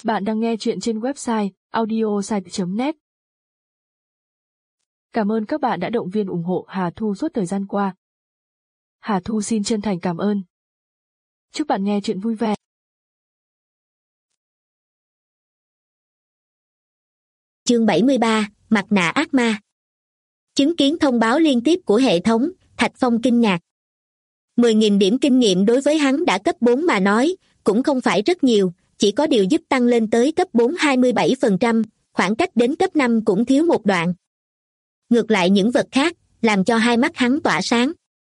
Bạn đang nghe chuyện trên website audiosite.net. Cảm ơn các bạn đã động viên ủng hộ Hà Thu suốt thời gian qua. Hà Thu xin chân thành cảm ơn. Chúc bạn nghe chuyện vui vẻ. Chương 73, Mặt nạ ác ma. Chứng kiến thông báo liên tiếp của hệ thống, Thạch Phong kinh ngạc. 10.000 điểm kinh nghiệm đối với hắn đã cấp 4 mà nói, cũng không phải rất nhiều, chỉ có điều giúp tăng lên tới cấp 4 27%, khoảng cách đến cấp 5 cũng thiếu một đoạn. Ngược lại những vật khác, làm cho hai mắt hắn tỏa sáng.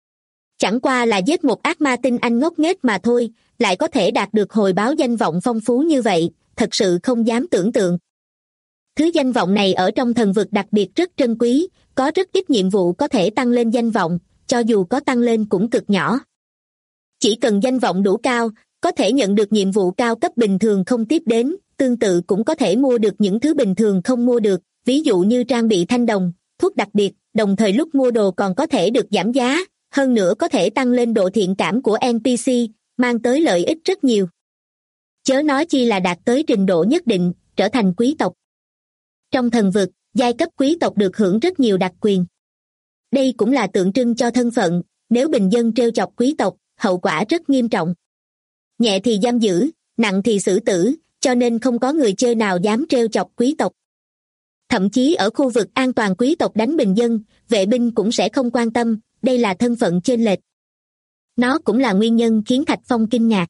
Chẳng qua là giết một ác ma tinh anh ngốc nghếch mà thôi, lại có thể đạt được hồi báo danh vọng phong phú như vậy, thật sự không dám tưởng tượng. Thứ danh vọng này ở trong thần vực đặc biệt rất trân quý, có rất ít nhiệm vụ có thể tăng lên danh vọng, cho dù có tăng lên cũng cực nhỏ. Chỉ cần danh vọng đủ cao, có thể nhận được nhiệm vụ cao cấp bình thường không tiếp đến, tương tự cũng có thể mua được những thứ bình thường không mua được, ví dụ như trang bị thanh đồng, thuốc đặc biệt, đồng thời lúc mua đồ còn có thể được giảm giá, hơn nữa có thể tăng lên độ thiện cảm của NPC, mang tới lợi ích rất nhiều. Chớ nói chi là đạt tới trình độ nhất định, trở thành quý tộc. Trong thần vực, giai cấp quý tộc được hưởng rất nhiều đặc quyền. Đây cũng là tượng trưng cho thân phận, nếu bình dân trêu chọc quý tộc, hậu quả rất nghiêm trọng. Nhẹ thì giam giữ, nặng thì xử tử, cho nên không có người chơi nào dám trêu chọc quý tộc. Thậm chí ở khu vực an toàn quý tộc đánh bình dân, vệ binh cũng sẽ không quan tâm, đây là thân phận chênh lệch. Nó cũng là nguyên nhân khiến Thạch Phong kinh ngạc.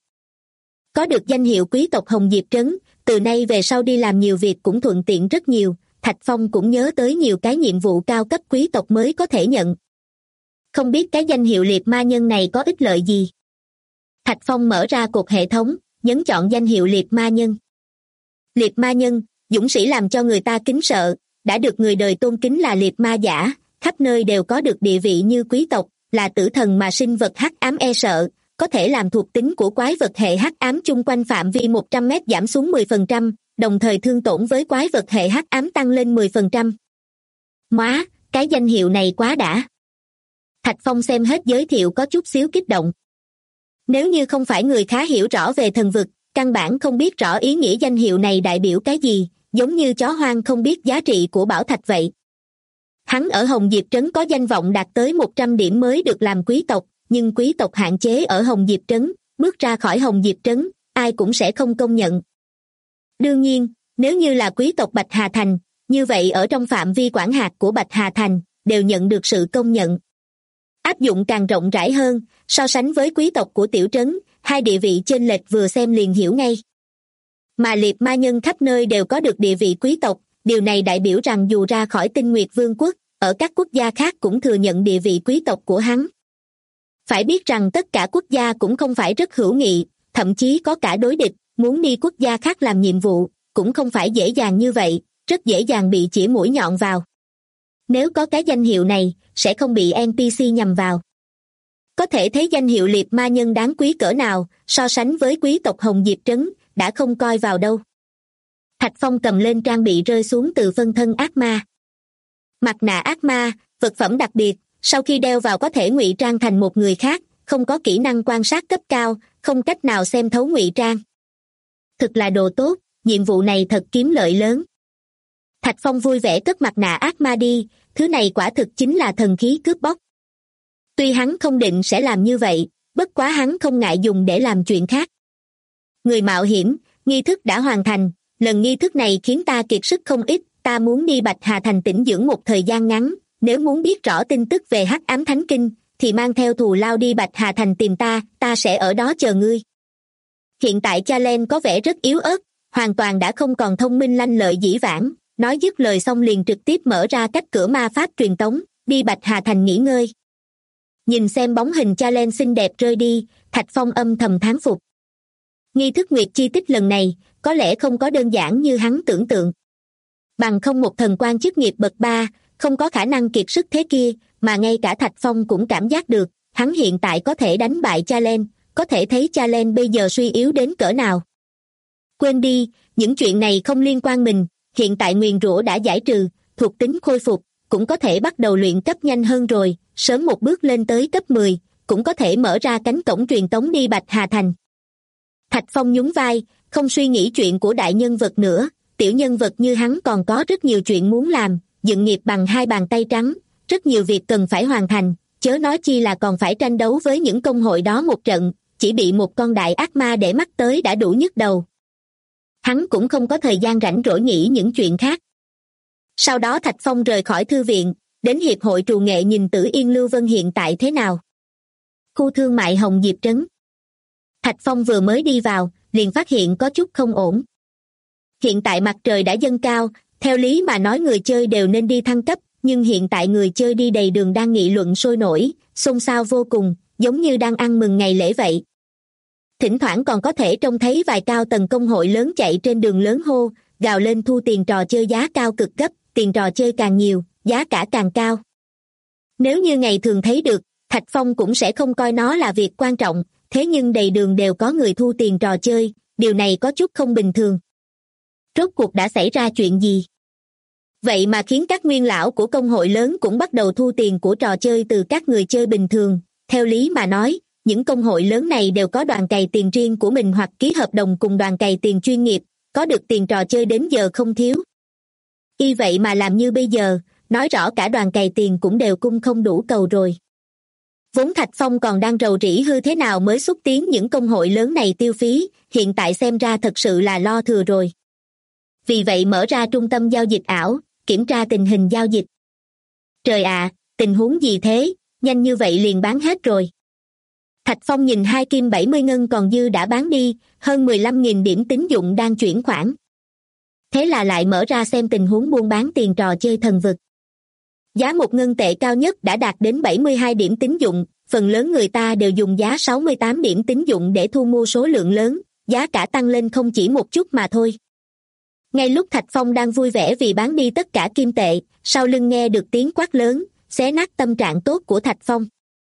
Có được danh hiệu quý tộc Hồng Diệp Trấn, từ nay về sau đi làm nhiều việc cũng thuận tiện rất nhiều, Thạch Phong cũng nhớ tới nhiều cái nhiệm vụ cao cấp quý tộc mới có thể nhận. Không biết cái danh hiệu liệt ma nhân này có ích lợi gì? Thạch Phong mở ra cột hệ thống, nhấn chọn danh hiệu liệt ma nhân. Liệt ma nhân, dũng sĩ làm cho người ta kính sợ, đã được người đời tôn kính là liệt ma giả, khắp nơi đều có được địa vị như quý tộc, là tử thần mà sinh vật hắc ám e sợ, có thể làm thuộc tính của quái vật hệ hắc ám chung quanh phạm vi 100 mét giảm xuống 10%, đồng thời thương tổn với quái vật hệ hắc ám tăng lên 10%. Móa, cái danh hiệu này quá đã. Thạch Phong xem hết giới thiệu có chút xíu kích động. Nếu như không phải người khá hiểu rõ về thần vực, căn bản không biết rõ ý nghĩa danh hiệu này đại biểu cái gì, giống như chó hoang không biết giá trị của bảo thạch vậy. Hắn ở Hồng Diệp Trấn có danh vọng đạt tới 100 điểm mới được làm quý tộc, nhưng quý tộc hạn chế ở Hồng Diệp Trấn, bước ra khỏi Hồng Diệp Trấn, ai cũng sẽ không công nhận. Đương nhiên, nếu như là quý tộc Bạch Hà Thành, như vậy ở trong phạm vi quản hạt của Bạch Hà Thành, đều nhận được sự công nhận. Áp dụng càng rộng rãi hơn, so sánh với quý tộc của tiểu trấn, hai địa vị chênh lệch vừa xem liền hiểu ngay. Mà liệt ma nhân khắp nơi đều có được địa vị quý tộc, điều này đại biểu rằng dù ra khỏi Tinh Nguyệt Vương quốc, ở các quốc gia khác cũng thừa nhận địa vị quý tộc của hắn. Phải biết rằng tất cả quốc gia cũng không phải rất hữu nghị, thậm chí có cả đối địch, muốn đi quốc gia khác làm nhiệm vụ, cũng không phải dễ dàng như vậy, rất dễ dàng bị chĩa mũi nhọn vào. Nếu có cái danh hiệu này, sẽ không bị NPC nhằm vào. Có thể thấy danh hiệu liệt ma nhân đáng quý cỡ nào, so sánh với quý tộc Hồng Diệp Trấn, đã không coi vào đâu. Thạch Phong cầm lên trang bị rơi xuống từ phân thân ác ma. Mặt nạ ác ma, vật phẩm đặc biệt, sau khi đeo vào có thể ngụy trang thành một người khác, không có kỹ năng quan sát cấp cao, không cách nào xem thấu ngụy trang. Thực là đồ tốt, nhiệm vụ này thật kiếm lợi lớn. Thạch Phong vui vẻ cất mặt nạ ác ma đi, thứ này quả thực chính là thần khí cướp bóc. Tuy hắn không định sẽ làm như vậy, bất quá hắn không ngại dùng để làm chuyện khác. Người mạo hiểm, nghi thức đã hoàn thành, lần nghi thức này khiến ta kiệt sức không ít, ta muốn đi Bạch Hà Thành tĩnh dưỡng một thời gian ngắn, nếu muốn biết rõ tin tức về Hắc Ám Thánh Kinh, thì mang theo thù lao đi Bạch Hà Thành tìm ta, ta sẽ ở đó chờ ngươi. Hiện tại Chalen có vẻ rất yếu ớt, hoàn toàn đã không còn thông minh lanh lợi dĩ vãng, nói dứt lời xong liền trực tiếp mở ra cách cửa ma pháp truyền tống, đi Bạch Hà Thành nghỉ ngơi. Nhìn xem bóng hình Chalen xinh đẹp rơi đi, Thạch Phong âm thầm thán phục. Nghi thức nguyệt chi tích lần này, có lẽ không có đơn giản như hắn tưởng tượng. Bằng không một thần quan chức nghiệp bậc 3, không có khả năng kiệt sức thế kia, mà ngay cả Thạch Phong cũng cảm giác được, hắn hiện tại có thể đánh bại Chalen, có thể thấy Chalen bây giờ suy yếu đến cỡ nào. Quên đi, những chuyện này không liên quan mình, hiện tại nguyền rủa đã giải trừ, thuộc tính khôi phục, cũng có thể bắt đầu luyện cấp nhanh hơn rồi, sớm một bước lên tới cấp 10, cũng có thể mở ra cánh cổng truyền tống đi Bạch Hà Thành. Thạch Phong nhún vai, không suy nghĩ chuyện của đại nhân vật nữa, tiểu nhân vật như hắn còn có rất nhiều chuyện muốn làm, dựng nghiệp bằng hai bàn tay trắng, rất nhiều việc cần phải hoàn thành, chớ nói chi là còn phải tranh đấu với những công hội đó một trận, chỉ bị một con đại ác ma để mắt tới đã đủ nhức đầu. Hắn cũng không có thời gian rảnh rỗi nghĩ những chuyện khác. Sau đó Thạch Phong rời khỏi thư viện, đến hiệp hội trù nghệ nhìn Tử Yên Lưu Vân hiện tại thế nào. Khu thương mại Hồng Diệp Trấn. Thạch Phong vừa mới đi vào, liền phát hiện có chút không ổn. Hiện tại mặt trời đã dâng cao, theo lý mà nói người chơi đều nên đi thăng cấp, nhưng hiện tại người chơi đi đầy đường đang nghị luận sôi nổi, xôn xao vô cùng, giống như đang ăn mừng ngày lễ vậy. Thỉnh thoảng còn có thể trông thấy vài cao tầng công hội lớn chạy trên đường lớn hô, gào lên thu tiền trò chơi giá cao cực gấp, tiền trò chơi càng nhiều, giá cả càng cao. Nếu như ngày thường thấy được, Thạch Phong cũng sẽ không coi nó là việc quan trọng, thế nhưng đầy đường đều có người thu tiền trò chơi, điều này có chút không bình thường. Rốt cuộc đã xảy ra chuyện gì? Vậy mà khiến các nguyên lão của công hội lớn cũng bắt đầu thu tiền của trò chơi từ các người chơi bình thường. Theo lý mà nói, những công hội lớn này đều có đoàn cày tiền riêng của mình hoặc ký hợp đồng cùng đoàn cày tiền chuyên nghiệp, có được tiền trò chơi đến giờ không thiếu. Y vậy mà làm như bây giờ, nói rõ cả đoàn cày tiền cũng đều cung không đủ cầu rồi. Vốn Thạch Phong còn đang rầu rĩ hư thế nào mới xúc tiến những công hội lớn này tiêu phí, hiện tại xem ra thật sự là lo thừa rồi. Vì vậy mở ra trung tâm giao dịch ảo, kiểm tra tình hình giao dịch. Trời ạ, tình huống gì thế, nhanh như vậy liền bán hết rồi. Thạch Phong nhìn 2 kim 70 ngân còn dư đã bán đi, hơn 15.000 điểm tín dụng đang chuyển khoản. Thế là lại mở ra xem tình huống buôn bán tiền trò chơi thần vực. Giá 1 ngân tệ cao nhất đã đạt đến 72 điểm tín dụng, phần lớn người ta đều dùng giá 68 điểm tín dụng để thu mua số lượng lớn, giá cả tăng lên không chỉ một chút mà thôi. Ngay lúc Thạch Phong đang vui vẻ vì bán đi tất cả kim tệ, sau lưng nghe được tiếng quát lớn, xé nát tâm trạng tốt của Thạch Phong.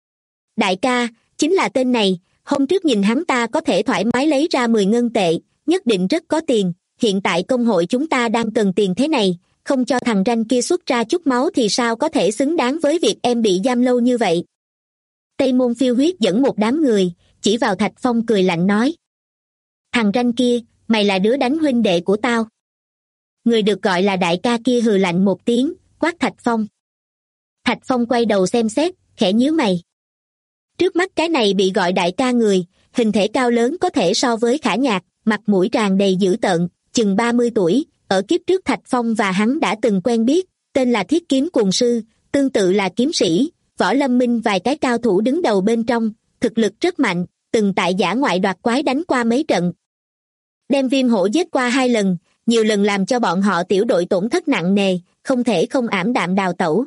Đại ca, chính là tên này, hôm trước nhìn hắn ta có thể thoải mái lấy ra 10 ngân tệ, nhất định rất có tiền, hiện tại công hội chúng ta đang cần tiền thế này, không cho thằng ranh kia xuất ra chút máu thì sao có thể xứng đáng với việc em bị giam lâu như vậy. Tây Môn Phiêu Huyết dẫn một đám người, chỉ vào Thạch Phong cười lạnh nói. Thằng ranh kia, mày là đứa đánh huynh đệ của tao. Người được gọi là đại ca kia hừ lạnh một tiếng, quát Thạch Phong. Thạch Phong quay đầu xem xét, khẽ nhíu mày. Trước mắt cái này bị gọi đại ca người, hình thể cao lớn có thể so với Khả Nhạc, mặt mũi tràn đầy dữ tợn, chừng 30 tuổi, ở kiếp trước Thạch Phong và hắn đã từng quen biết, tên là Thiết Kiếm Cuồng Sư, tương tự là kiếm sĩ, Võ Lâm Minh vài cái cao thủ đứng đầu bên trong, thực lực rất mạnh, từng tại dã ngoại đoạt quái đánh qua mấy trận. Đem Viêm Hổ giết qua 2 lần, nhiều lần làm cho bọn họ tiểu đội tổn thất nặng nề, không thể không ảm đạm đào tẩu.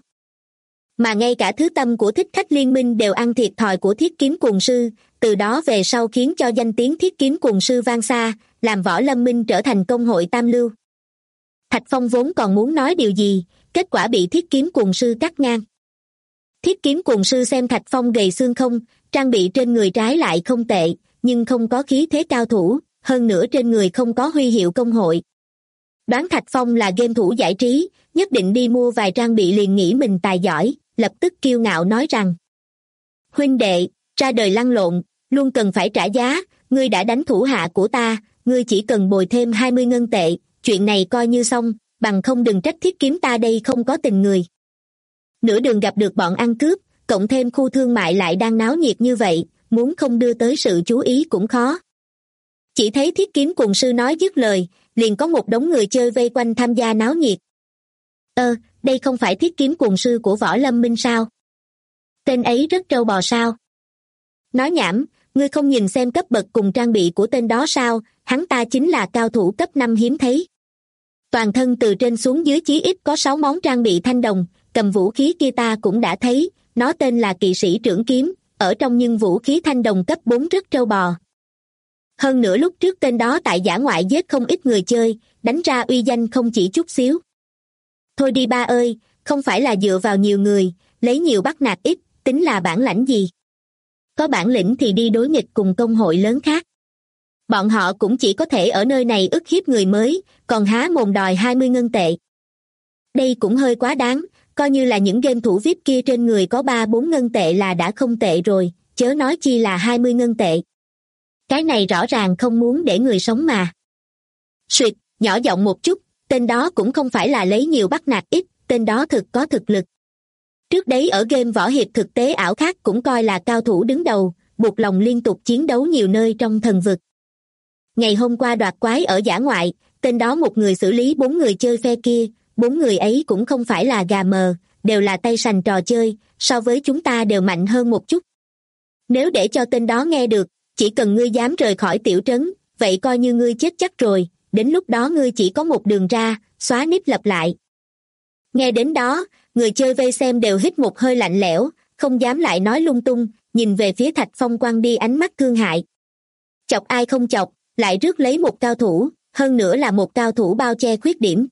Mà ngay cả thứ tâm của Thích Khách Liên Minh đều ăn thiệt thòi của Thiết Kiếm Cuồng Sư, từ đó về sau khiến cho danh tiếng Thiết Kiếm Cuồng Sư vang xa, làm Võ Lâm Minh trở thành công hội tam lưu. Thạch Phong vốn còn muốn nói điều gì, kết quả bị Thiết Kiếm Cuồng Sư cắt ngang. Thiết Kiếm Cuồng Sư xem Thạch Phong gầy xương không, trang bị trên người trái lại không tệ, nhưng không có khí thế cao thủ, hơn nữa trên người không có huy hiệu công hội. Đoán Thạch Phong là game thủ giải trí, nhất định đi mua vài trang bị liền nghĩ mình tài giỏi, lập tức kiêu ngạo nói rằng: huynh đệ, ra đời lăn lộn, luôn cần phải trả giá, ngươi đã đánh thủ hạ của ta, ngươi chỉ cần bồi thêm 20 ngân tệ, chuyện này coi như xong, bằng không đừng trách Thiết Kiếm ta đây không có tình người. Nửa đường gặp được bọn ăn cướp, cộng thêm khu thương mại lại đang náo nhiệt như vậy, muốn không đưa tới sự chú ý cũng khó. Chỉ thấy Thiết Kiếm Cuồng Sư nói dứt lời, liền có một đống người chơi vây quanh tham gia náo nhiệt. Đây không phải Thiết Kiếm Cuồng Sư của Võ Lâm Minh sao? Tên ấy rất trâu bò sao? Nói nhảm, ngươi không nhìn xem cấp bậc cùng trang bị của tên đó sao, hắn ta chính là cao thủ cấp 5 hiếm thấy. Toàn thân từ trên xuống dưới chí ít có 6 món trang bị thanh đồng, cầm vũ khí kia ta cũng đã thấy, nó tên là Kỵ Sĩ Trưởng Kiếm, ở trong nhưng vũ khí thanh đồng cấp 4 rất trâu bò. Hơn nữa lúc trước tên đó tại dã ngoại giết không ít người chơi, đánh ra uy danh không chỉ chút xíu. Thôi đi ba ơi, không phải là dựa vào nhiều người, lấy nhiều bắt nạt ít, tính là bản lãnh gì. Có bản lĩnh thì đi đối nghịch cùng công hội lớn khác. Bọn họ cũng chỉ có thể ở nơi này ức hiếp người mới, còn há mồm đòi 20 ngân tệ. Đây cũng hơi quá đáng, coi như là những game thủ VIP kia trên người có 3-4 ngân tệ là đã không tệ rồi, chớ nói chi là 20 ngân tệ. Cái này rõ ràng không muốn để người sống mà. Suyệt, nhỏ giọng một chút, tên đó cũng không phải là lấy nhiều bắt nạt ít, tên đó thực có thực lực. Trước đấy ở game võ hiệp thực tế ảo khác cũng coi là cao thủ đứng đầu, buộc lòng liên tục chiến đấu nhiều nơi trong thần vực. Ngày hôm qua đoạt quái ở dã ngoại, tên đó một người xử lý 4 người chơi phe kia, 4 người ấy cũng không phải là gà mờ, đều là tay sành trò chơi, so với chúng ta đều mạnh hơn một chút. Nếu để cho tên đó nghe được, chỉ cần ngươi dám rời khỏi tiểu trấn, vậy coi như ngươi chết chắc rồi, đến lúc đó ngươi chỉ có một đường ra, xóa nít lập lại. Nghe đến đó, người chơi vây xem đều hít một hơi lạnh lẽo, không dám lại nói lung tung, nhìn về phía Thạch Phong quăng đi ánh mắt thương hại. Chọc ai không chọc, lại rước lấy một cao thủ, hơn nữa là một cao thủ bao che khuyết điểm.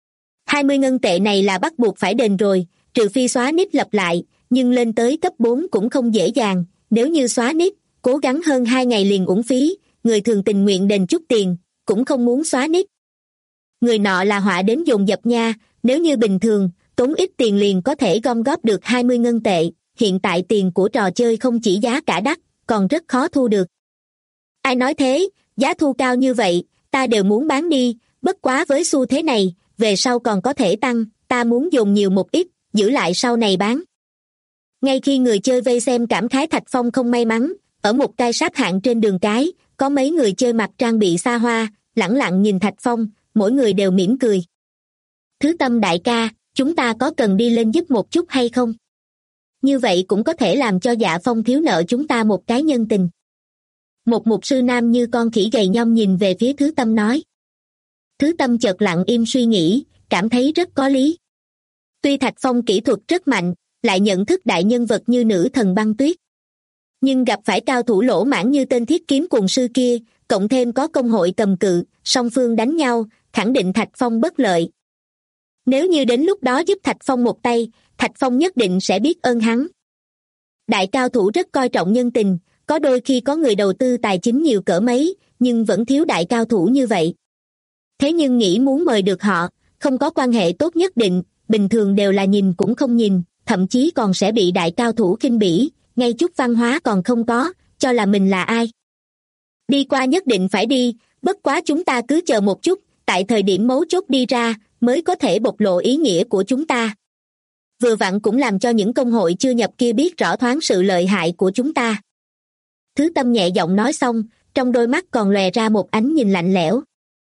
20 ngân tệ này là bắt buộc phải đền rồi, trừ phi xóa nít lập lại, nhưng lên tới cấp 4 cũng không dễ dàng, nếu như xóa nít, cố gắng hơn 2 ngày liền uổng phí, người thường tình nguyện đền chút tiền, cũng không muốn xóa nít. Người nọ là họa đến dồn dập nha, nếu như bình thường, tốn ít tiền liền có thể gom góp được 20 ngân tệ, hiện tại tiền của trò chơi không chỉ giá cả đắt, còn rất khó thu được. Ai nói thế, giá thu cao như vậy, ta đều muốn bán đi, bất quá với xu thế này, về sau còn có thể tăng, ta muốn dùng nhiều một ít, giữ lại sau này bán. Ngay khi người chơi vây xem cảm khái Thạch Phong không may mắn, ở một cái sáp hạng trên đường cái, có mấy người chơi mặc trang bị xa hoa, lẳng lặng nhìn Thạch Phong, mỗi người đều mỉm cười. Thứ Tâm đại ca, chúng ta có cần đi lên giúp một chút hay không? Như vậy cũng có thể làm cho Dạ Phong thiếu nợ chúng ta một cái nhân tình. Một mục sư nam như con khỉ gầy nhom nhìn về phía Thứ Tâm nói. Thứ Tâm chợt lặng im suy nghĩ, cảm thấy rất có lý. Tuy Thạch Phong kỹ thuật rất mạnh, lại nhận thức đại nhân vật như nữ thần băng tuyết. Nhưng gặp phải cao thủ lỗ mãn như tên thiết kiếm cuồng sư kia, cộng thêm có công hội cầm cự, song phương đánh nhau, khẳng định Thạch Phong bất lợi. Nếu như đến lúc đó giúp Thạch Phong một tay, Thạch Phong nhất định sẽ biết ơn hắn. Đại cao thủ rất coi trọng nhân tình, có đôi khi có người đầu tư tài chính nhiều cỡ mấy, nhưng vẫn thiếu đại cao thủ như vậy. Thế nhưng nghĩ muốn mời được họ, không có quan hệ tốt nhất định, bình thường đều là nhìn cũng không nhìn, thậm chí còn sẽ bị đại cao thủ khinh bỉ, ngay chút văn hóa còn không có, cho là mình là ai. Đi qua nhất định phải đi, bất quá chúng ta cứ chờ một chút, tại thời điểm mấu chốt đi ra, mới có thể bộc lộ ý nghĩa của chúng ta. Vừa vặn cũng làm cho những công hội chưa nhập kia biết rõ thoáng sự lợi hại của chúng ta. Thứ Tâm nhẹ giọng nói xong, trong đôi mắt còn lòe ra một ánh nhìn lạnh lẽo.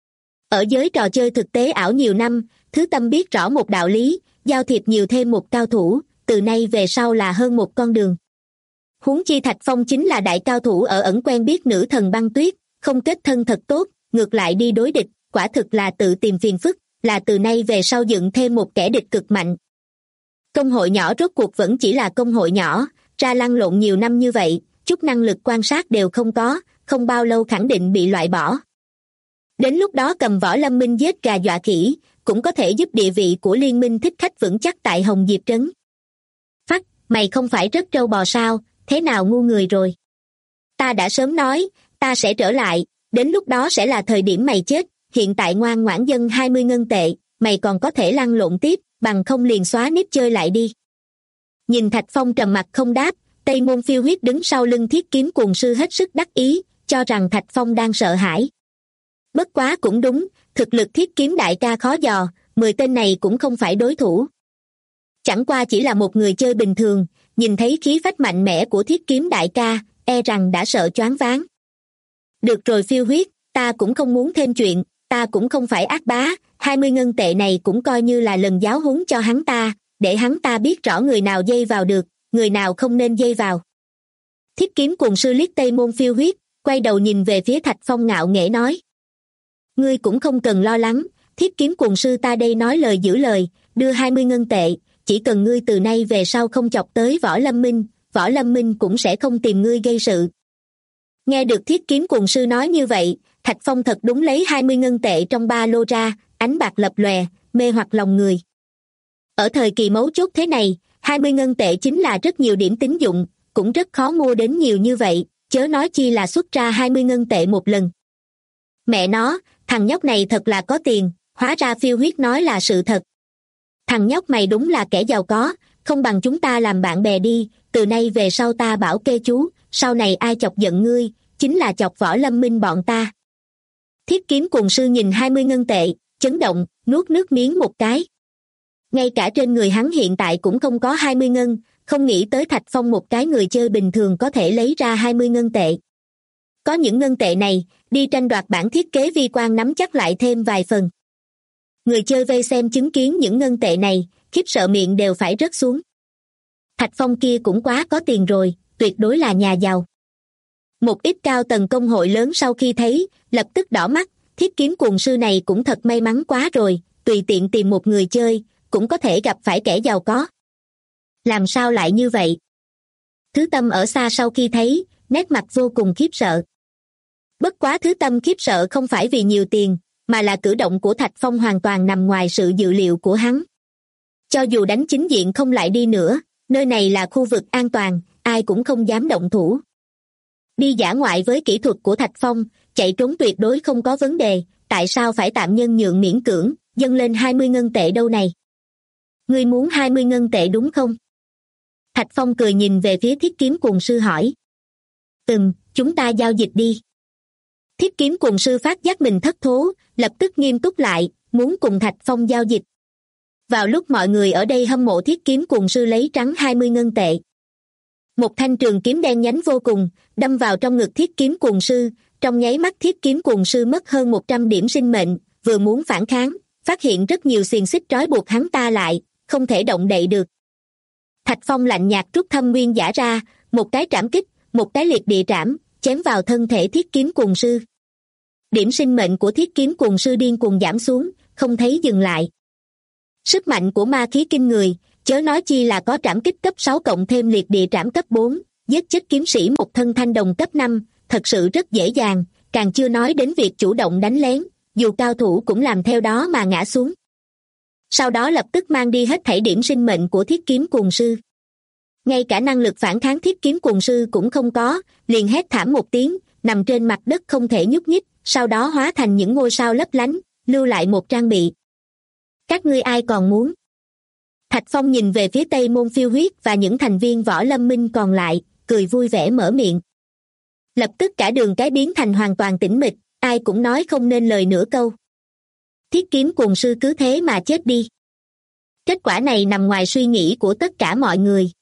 Ở giới trò chơi thực tế ảo nhiều năm, Thứ Tâm biết rõ một đạo lý, giao thiệp nhiều thêm một cao thủ, từ nay về sau là hơn một con đường. Huống chi Thạch Phong chính là đại cao thủ ở ẩn quen biết nữ thần băng tuyết, không kết thân thật tốt, ngược lại đi đối địch, quả thực là tự tìm phiền phức, là từ nay về sau dựng thêm một kẻ địch cực mạnh. Công hội nhỏ rốt cuộc vẫn chỉ là công hội nhỏ, ra lăn lộn nhiều năm như vậy, chút năng lực quan sát đều không có, không bao lâu khẳng định bị loại bỏ. Đến lúc đó cầm Võ Lâm Minh giết gà dọa khỉ, cũng có thể giúp địa vị của liên minh thích khách vững chắc tại Hồng Diệp Trấn. Phắc, mày không phải rất trâu bò sao, thế nào ngu người rồi? Ta đã sớm nói, ta sẽ trở lại, đến lúc đó sẽ là thời điểm mày chết, hiện tại ngoan ngoãn dân 20 ngân tệ, mày còn có thể lăn lộn tiếp, bằng không liền xóa nếp chơi lại đi. Nhìn Thạch Phong trầm mặc không đáp, Tây Môn Phiêu Huyết đứng sau lưng thiết kiếm cuồng sư hết sức đắc ý, cho rằng Thạch Phong đang sợ hãi. Bất quá cũng đúng, thực lực thiết kiếm đại ca khó dò, 10 tên này cũng không phải đối thủ. Chẳng qua chỉ là một người chơi bình thường, nhìn thấy khí phách mạnh mẽ của thiết kiếm đại ca, e rằng đã sợ choáng váng. Được rồi Phiêu Huyết, ta cũng không muốn thêm chuyện, ta cũng không phải ác bá, 20 ngân tệ này cũng coi như là lần giáo huấn cho hắn ta, để hắn ta biết rõ người nào dây vào được, người nào không nên dây vào. Thiết kiếm cuồng sư liếc Tây Môn Phiêu Huyết, quay đầu nhìn về phía Thạch Phong ngạo nghễ nói. Ngươi cũng không cần lo lắng, thiết kiếm cuồng sư ta đây nói lời giữ lời, đưa 20 ngân tệ, chỉ cần ngươi từ nay về sau không chọc tới Võ Lâm Minh cũng sẽ không tìm ngươi gây sự. Nghe được thiết kiếm cuồng sư nói như vậy, Thạch Phong thật đúng lấy 20 ngân tệ trong ba lô ra, ánh bạc lập lòe, mê hoặc lòng người. Ở thời kỳ mấu chốt thế này, 20 ngân tệ chính là rất nhiều điểm tín dụng, cũng rất khó mua đến nhiều như vậy, chớ nói chi là xuất ra 20 ngân tệ một lần. Mẹ nó, thằng nhóc này thật là có tiền, hóa ra Phiêu Huyết nói là sự thật. Thằng nhóc mày đúng là kẻ giàu có, không bằng chúng ta làm bạn bè đi, từ nay về sau ta bảo kê chú, sau này ai chọc giận ngươi, chính là chọc Võ Lâm Minh bọn ta. Thiết kiếm cuồng sư nhìn 20 ngân tệ, chấn động, nuốt nước miếng một cái. Ngay cả trên người hắn hiện tại cũng không có 20 ngân, không nghĩ tới Thạch Phong một cái người chơi bình thường có thể lấy ra 20 ngân tệ. Có những ngân tệ này, đi tranh đoạt bản thiết kế vi quan nắm chắc lại thêm vài phần. Người chơi vây xem chứng kiến những ngân tệ này, khiếp sợ miệng đều phải rớt xuống. Thạch Phong kia cũng quá có tiền rồi, tuyệt đối là nhà giàu. Một ít cao tầng công hội lớn sau khi thấy, lập tức đỏ mắt, thiết kiếm cuồng sư này cũng thật may mắn quá rồi, tùy tiện tìm một người chơi, cũng có thể gặp phải kẻ giàu có. Làm sao lại như vậy? Thứ Tâm ở xa sau khi thấy, nét mặt vô cùng khiếp sợ. Bất quá Thứ Tâm khiếp sợ không phải vì nhiều tiền, mà là cử động của Thạch Phong hoàn toàn nằm ngoài sự dự liệu của hắn. Cho dù đánh chính diện không lại đi nữa, nơi này là khu vực an toàn, ai cũng không dám động thủ. Đi dã ngoại với kỹ thuật của Thạch Phong, chạy trốn tuyệt đối không có vấn đề, tại sao phải tạm nhân nhượng miễn cưỡng, dâng lên 20 ngân tệ đâu này? Ngươi muốn 20 ngân tệ đúng không? Thạch Phong cười nhìn về phía thiết kiếm cuồng sư hỏi. Chúng ta giao dịch đi. Thiết kiếm cuồng sư phát giác mình thất thố, lập tức nghiêm túc lại, muốn cùng Thạch Phong giao dịch. Vào lúc mọi người ở đây hâm mộ thiết kiếm cuồng sư lấy trắng 20 ngân tệ. Một thanh trường kiếm đen nhánh vô cùng, đâm vào trong ngực thiết kiếm cuồng sư, trong nháy mắt thiết kiếm cuồng sư mất hơn 100 điểm sinh mệnh, vừa muốn phản kháng, phát hiện rất nhiều xiềng xích trói buộc hắn ta lại, không thể động đậy được. Thạch Phong lạnh nhạt rút Thâm Nguyên Giả ra, một cái trảm kích, một cái liệt địa trảm, chém vào thân thể thiết kiếm cuồng sư. Điểm sinh mệnh của thiết kiếm cuồng sư điên cuồng giảm xuống, không thấy dừng lại. Sức mạnh của ma khí kinh người, chớ nói chi là có trảm kích cấp 6 cộng thêm liệt địa trảm cấp 4, giết chết kiếm sĩ một thân thanh đồng cấp 5, thật sự rất dễ dàng, càng chưa nói đến việc chủ động đánh lén, dù cao thủ cũng làm theo đó mà ngã xuống. Sau đó lập tức mang đi hết thảy điểm sinh mệnh của thiết kiếm cuồng sư. Ngay cả năng lực phản kháng thiết kiếm cuồng sư cũng không có, liền hét thảm một tiếng, nằm trên mặt đất không thể nhúc nhích, sau đó hóa thành những ngôi sao lấp lánh, lưu lại một trang bị. Các ngươi ai còn muốn? Thạch Phong nhìn về phía Tây Môn Phiêu Huyết và những thành viên Võ Lâm Minh còn lại, cười vui vẻ mở miệng. Lập tức cả đường cái biến thành hoàn toàn tĩnh mịch, ai cũng nói không nên lời nửa câu. Thiết kiếm cuồng sư cứ thế mà chết đi. Kết quả này nằm ngoài suy nghĩ của tất cả mọi người.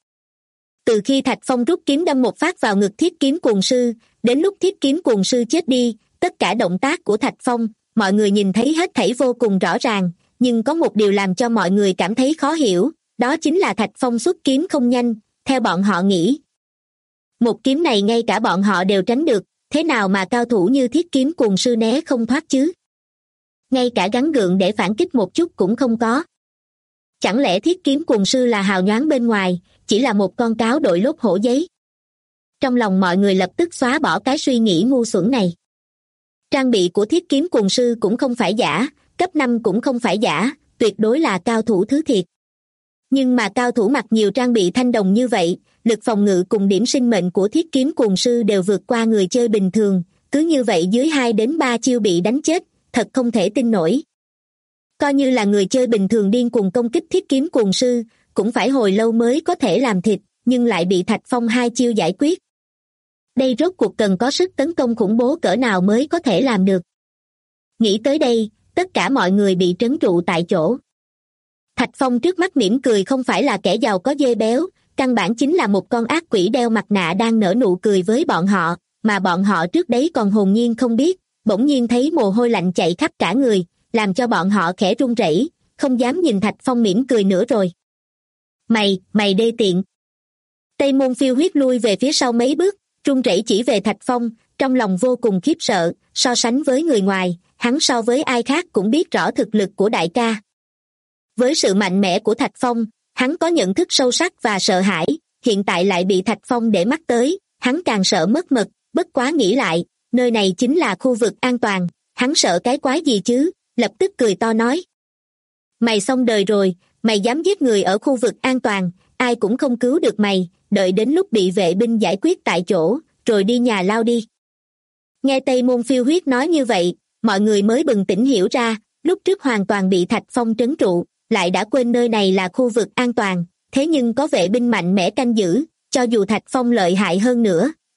Từ khi Thạch Phong rút kiếm đâm một phát vào ngực thiết kiếm cuồng sư, đến lúc thiết kiếm cuồng sư chết đi, tất cả động tác của Thạch Phong, mọi người nhìn thấy hết thảy vô cùng rõ ràng, nhưng có một điều làm cho mọi người cảm thấy khó hiểu, đó chính là Thạch Phong xuất kiếm không nhanh, theo bọn họ nghĩ. Một kiếm này ngay cả bọn họ đều tránh được, thế nào mà cao thủ như thiết kiếm cuồng sư né không thoát chứ? Ngay cả gắng gượng để phản kích một chút cũng không có. Chẳng lẽ thiết kiếm cuồng sư là hào nhoáng bên ngoài, chỉ là một con cáo đội lốt hổ giấy? Trong lòng mọi người lập tức xóa bỏ cái suy nghĩ ngu xuẩn này. Trang bị của thiết kiếm cuồng sư cũng không phải giả, cấp 5 cũng không phải giả, tuyệt đối là cao thủ thứ thiệt. Nhưng mà cao thủ mặc nhiều trang bị thanh đồng như vậy, lực phòng ngự cùng điểm sinh mệnh của thiết kiếm cuồng sư đều vượt qua người chơi bình thường, cứ như vậy dưới 2 đến 3 chiêu bị đánh chết, thật không thể tin nổi. Coi như là người chơi bình thường điên cuồng công kích thiết kiếm cuồng sư, cũng phải hồi lâu mới có thể làm thịt, nhưng lại bị Thạch Phong 2 chiêu giải quyết. Đây rốt cuộc cần có sức tấn công khủng bố cỡ nào mới có thể làm được. Nghĩ tới đây, tất cả mọi người bị trấn trụ tại chỗ. Thạch Phong trước mắt mỉm cười không phải là kẻ giàu có dê béo, căn bản chính là một con ác quỷ đeo mặt nạ đang nở nụ cười với bọn họ, mà bọn họ trước đấy còn hồn nhiên không biết, bỗng nhiên thấy mồ hôi lạnh chạy khắp cả người, làm cho bọn họ khẽ run rẩy, không dám nhìn Thạch Phong mỉm cười nữa rồi. Mày đê tiện. Tây Môn Phiêu Huyết lui về phía sau mấy bước, run rẩy chỉ về Thạch Phong, trong lòng vô cùng khiếp sợ, so sánh với người ngoài, hắn so với ai khác cũng biết rõ thực lực của đại ca. Với sự mạnh mẽ của Thạch Phong, hắn có nhận thức sâu sắc và sợ hãi, hiện tại lại bị Thạch Phong để mắt tới, hắn càng sợ mất mật, bất quá nghĩ lại, nơi này chính là khu vực an toàn, hắn sợ cái quái gì chứ, lập tức cười to nói. Mày xong đời rồi, mày dám giết người ở khu vực an toàn, ai cũng không cứu được mày, đợi đến lúc bị vệ binh giải quyết tại chỗ, rồi đi nhà lao đi. Nghe Tây Môn Phiêu Huyết nói như vậy, mọi người mới bừng tỉnh hiểu ra, lúc trước hoàn toàn bị Thạch Phong trấn trụ, lại đã quên nơi này là khu vực an toàn, thế nhưng có vệ binh mạnh mẽ canh giữ, cho dù Thạch Phong lợi hại hơn nữa,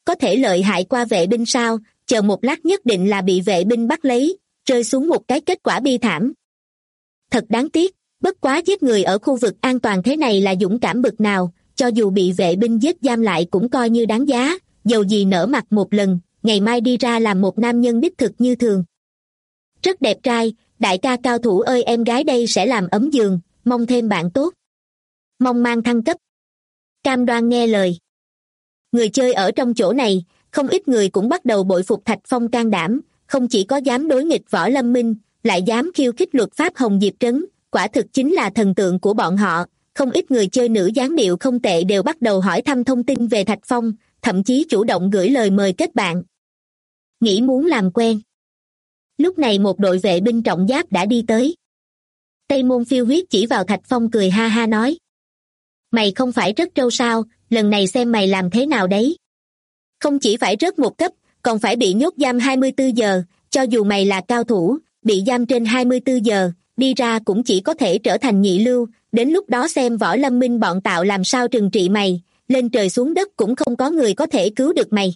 có thể lợi hại qua vệ binh sao, chờ một lát nhất định là bị vệ binh bắt lấy, rơi xuống một cái kết quả bi thảm. Thật đáng tiếc, bất quá giết người ở khu vực an toàn thế này là dũng cảm bực nào, cho dù bị vệ binh giết giam lại cũng coi như đáng giá, dầu gì nở mặt một lần, ngày mai đi ra làm một nam nhân đích thực như thường. Rất đẹp trai, đại ca cao thủ ơi, em gái đây sẽ làm ấm giường, mong thêm bạn tốt. Mong mang thăng cấp. Cam đoan nghe lời. Người chơi ở trong chỗ này, không ít người cũng bắt đầu bội phục Thạch Phong can đảm, không chỉ có dám đối nghịch Võ Lâm Minh, lại dám khiêu khích luật pháp Hồng Diệp Trấn, quả thực chính là thần tượng của bọn họ. Không ít người chơi nữ dáng điệu không tệ đều bắt đầu hỏi thăm thông tin về Thạch Phong, thậm chí chủ động gửi lời mời kết bạn. Nghĩ muốn làm quen. Lúc này một đội vệ binh trọng giáp đã đi tới. Tây Môn Phiêu Huyết chỉ vào Thạch Phong cười ha ha nói: Mày không phải rất trâu sao, lần này xem mày làm thế nào đấy. Không chỉ phải rớt một cấp, còn phải bị nhốt giam 24 giờ, cho dù mày là cao thủ, bị giam trên 24 giờ, đi ra cũng chỉ có thể trở thành nhị lưu, đến lúc đó xem Võ Lâm Minh bọn tạo làm sao trừng trị mày, lên trời xuống đất cũng không có người có thể cứu được mày.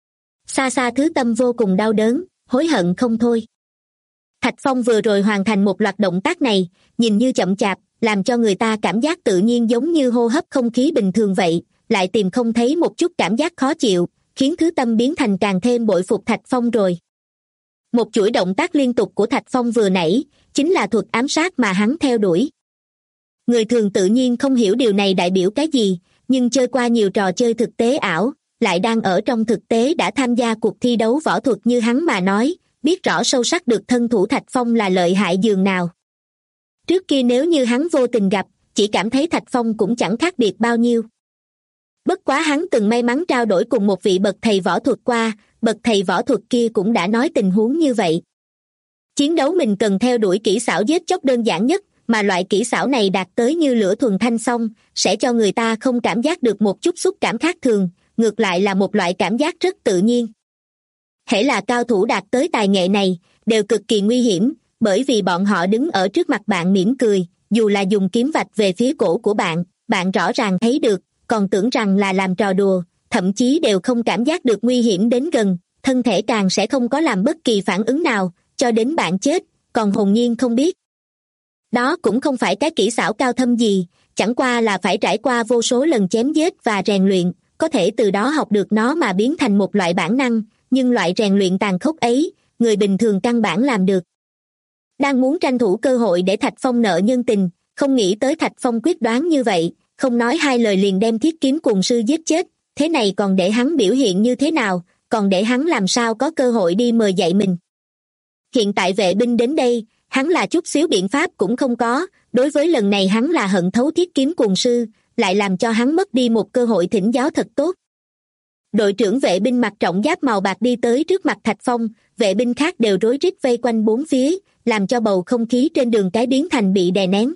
Xa xa Thứ Tâm vô cùng đau đớn, hối hận không thôi. Thạch Phong vừa rồi hoàn thành một loạt động tác này, nhìn như chậm chạp, làm cho người ta cảm giác tự nhiên giống như hô hấp không khí bình thường vậy, lại tìm không thấy một chút cảm giác khó chịu, khiến Thứ Tâm biến thành càng thêm bội phục Thạch Phong rồi. Một chuỗi động tác liên tục của Thạch Phong vừa nãy, chính là thuật ám sát mà hắn theo đuổi. Người thường tự nhiên không hiểu điều này đại biểu cái gì, nhưng chơi qua nhiều trò chơi thực tế ảo, lại đang ở trong thực tế đã tham gia cuộc thi đấu võ thuật như hắn mà nói, biết rõ sâu sắc được thân thủ Thạch Phong là lợi hại dường nào. Trước kia nếu như hắn vô tình gặp, chỉ cảm thấy Thạch Phong cũng chẳng khác biệt bao nhiêu. Bất quá hắn từng may mắn trao đổi cùng một vị bậc thầy võ thuật qua, bậc thầy võ thuật kia cũng đã nói tình huống như vậy. Chiến đấu mình cần theo đuổi kỹ xảo giết chóc đơn giản nhất, mà loại kỹ xảo này đạt tới như lửa thuần thanh xong, sẽ cho người ta không cảm giác được một chút xúc cảm khác thường, ngược lại là một loại cảm giác rất tự nhiên. Hễ là cao thủ đạt tới tài nghệ này, đều cực kỳ nguy hiểm, bởi vì bọn họ đứng ở trước mặt bạn mỉm cười, dù là dùng kiếm vạch về phía cổ của bạn, bạn rõ ràng thấy được, còn tưởng rằng là làm trò đùa, thậm chí đều không cảm giác được nguy hiểm đến gần, thân thể càng sẽ không có làm bất kỳ phản ứng nào, cho đến bạn chết, còn hồn nhiên không biết. Đó cũng không phải cái kỹ xảo cao thâm gì, chẳng qua là phải trải qua vô số lần chém giết và rèn luyện, có thể từ đó học được nó mà biến thành một loại bản năng, nhưng loại rèn luyện tàn khốc ấy, người bình thường căn bản làm được. Đang muốn tranh thủ cơ hội để Thạch Phong nợ nhân tình, không nghĩ tới Thạch Phong quyết đoán như vậy, không nói hai lời liền đem Thiết Kiếm Cuồng Sư giết chết, thế này còn để hắn biểu hiện như thế nào, còn để hắn làm sao có cơ hội đi mời dạy mình. Hiện tại vệ binh đến đây, hắn là chút xíu biện pháp cũng không có, đối với lần này hắn là hận thấu Thiết Kiếm Cuồng Sư, lại làm cho hắn mất đi một cơ hội thỉnh giáo thật tốt. Đội trưởng vệ binh mặc trọng giáp màu bạc đi tới trước mặt Thạch Phong, vệ binh khác đều rối rít vây quanh bốn phía, làm cho bầu không khí trên đường cái biến thành bị đè nén.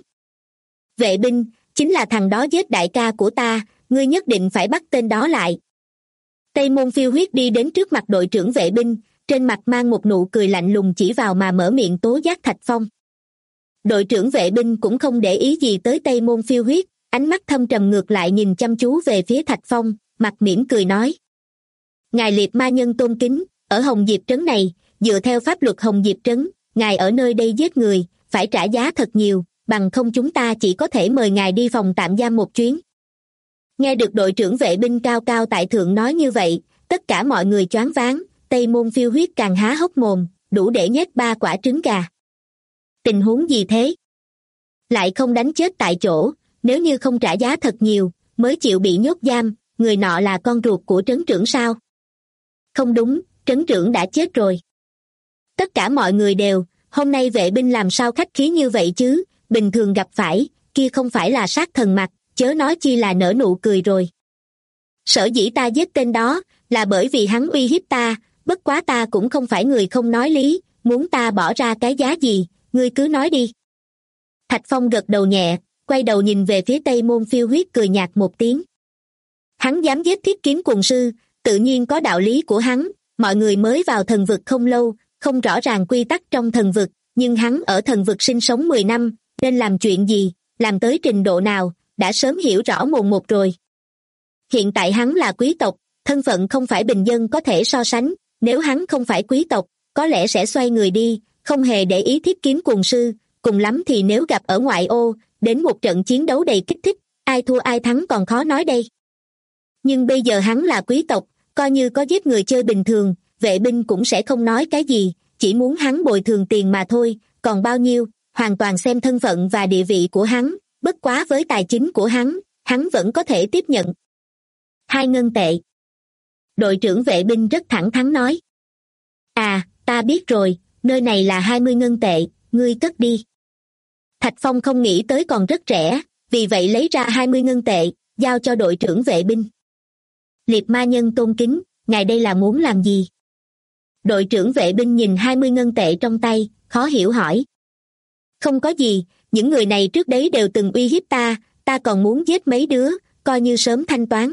Vệ binh, chính là thằng đó giết đại ca của ta, ngươi nhất định phải bắt tên đó lại. Tây Môn Phiêu Huyết đi đến trước mặt đội trưởng vệ binh, trên mặt mang một nụ cười lạnh lùng chỉ vào mà mở miệng tố giác Thạch Phong. Đội trưởng vệ binh cũng không để ý gì tới Tây Môn Phiêu Huyết, ánh mắt thâm trầm ngược lại nhìn chăm chú về phía Thạch Phong, mặt mỉm cười nói: Ngài liệt ma nhân tôn kính, ở Hồng Diệp Trấn này, dựa theo pháp luật Hồng Diệp Trấn, ngài ở nơi đây giết người, phải trả giá thật nhiều, bằng không chúng ta chỉ có thể mời ngài đi phòng tạm giam một chuyến. Nghe được đội trưởng vệ binh cao cao tại thượng nói như vậy, tất cả mọi người choáng váng, Tây Môn Phiêu Huyết càng há hốc mồm, đủ để nhét 3 quả trứng gà. Tình huống gì thế? Lại không đánh chết tại chỗ, nếu như không trả giá thật nhiều, mới chịu bị nhốt giam, người nọ là con ruột của trấn trưởng sao? Không đúng, trấn trưởng đã chết rồi. Tất cả mọi người đều, hôm nay vệ binh làm sao khách khí như vậy chứ, bình thường gặp phải, kia không phải là sát thần mặt, chớ nói chi là nở nụ cười rồi. Sở dĩ ta giết tên đó, là bởi vì hắn uy hiếp ta, bất quá ta cũng không phải người không nói lý, muốn ta bỏ ra cái giá gì, ngươi cứ nói đi. Thạch Phong gật đầu nhẹ, quay đầu nhìn về phía Tây Môn Phiêu Huyết cười nhạt một tiếng. Hắn dám giết Thiết Kiếm Cuồng Sư, tự nhiên có đạo lý của hắn, mọi người mới vào thần vực không lâu, không rõ ràng quy tắc trong thần vực, nhưng hắn ở thần vực sinh sống 10 năm, nên làm chuyện gì, làm tới trình độ nào, đã sớm hiểu rõ mồn một rồi. Hiện tại hắn là quý tộc, Thân phận không phải bình dân có thể so sánh, nếu hắn không phải quý tộc, có lẽ sẽ xoay người đi, không hề để ý Thiết Kiếm Cuồng Sư, cùng lắm thì nếu gặp ở ngoại ô, đến một trận chiến đấu đầy kích thích, ai thua ai thắng còn khó nói đây. Nhưng bây giờ hắn là quý tộc, coi như có giết người chơi bình thường, vệ binh cũng sẽ không nói cái gì, chỉ muốn hắn bồi thường tiền mà thôi, còn bao nhiêu, hoàn toàn xem thân phận và địa vị của hắn, bất quá với tài chính của hắn vẫn có thể tiếp nhận. 2 ngân tệ. Đội trưởng vệ binh rất thẳng thắn nói. À, ta biết rồi, nơi này là 20 ngân tệ, ngươi cất đi. Thạch Phong không nghĩ tới còn rất rẻ, vì vậy lấy ra 20 ngân tệ, giao cho đội trưởng vệ binh. Liệt ma nhân tôn kính, ngài đây là muốn làm gì? Đội trưởng vệ binh nhìn 20 ngân tệ trong tay, khó hiểu hỏi. Không có gì, những người này trước đấy đều từng uy hiếp ta còn muốn giết mấy đứa, coi như sớm thanh toán.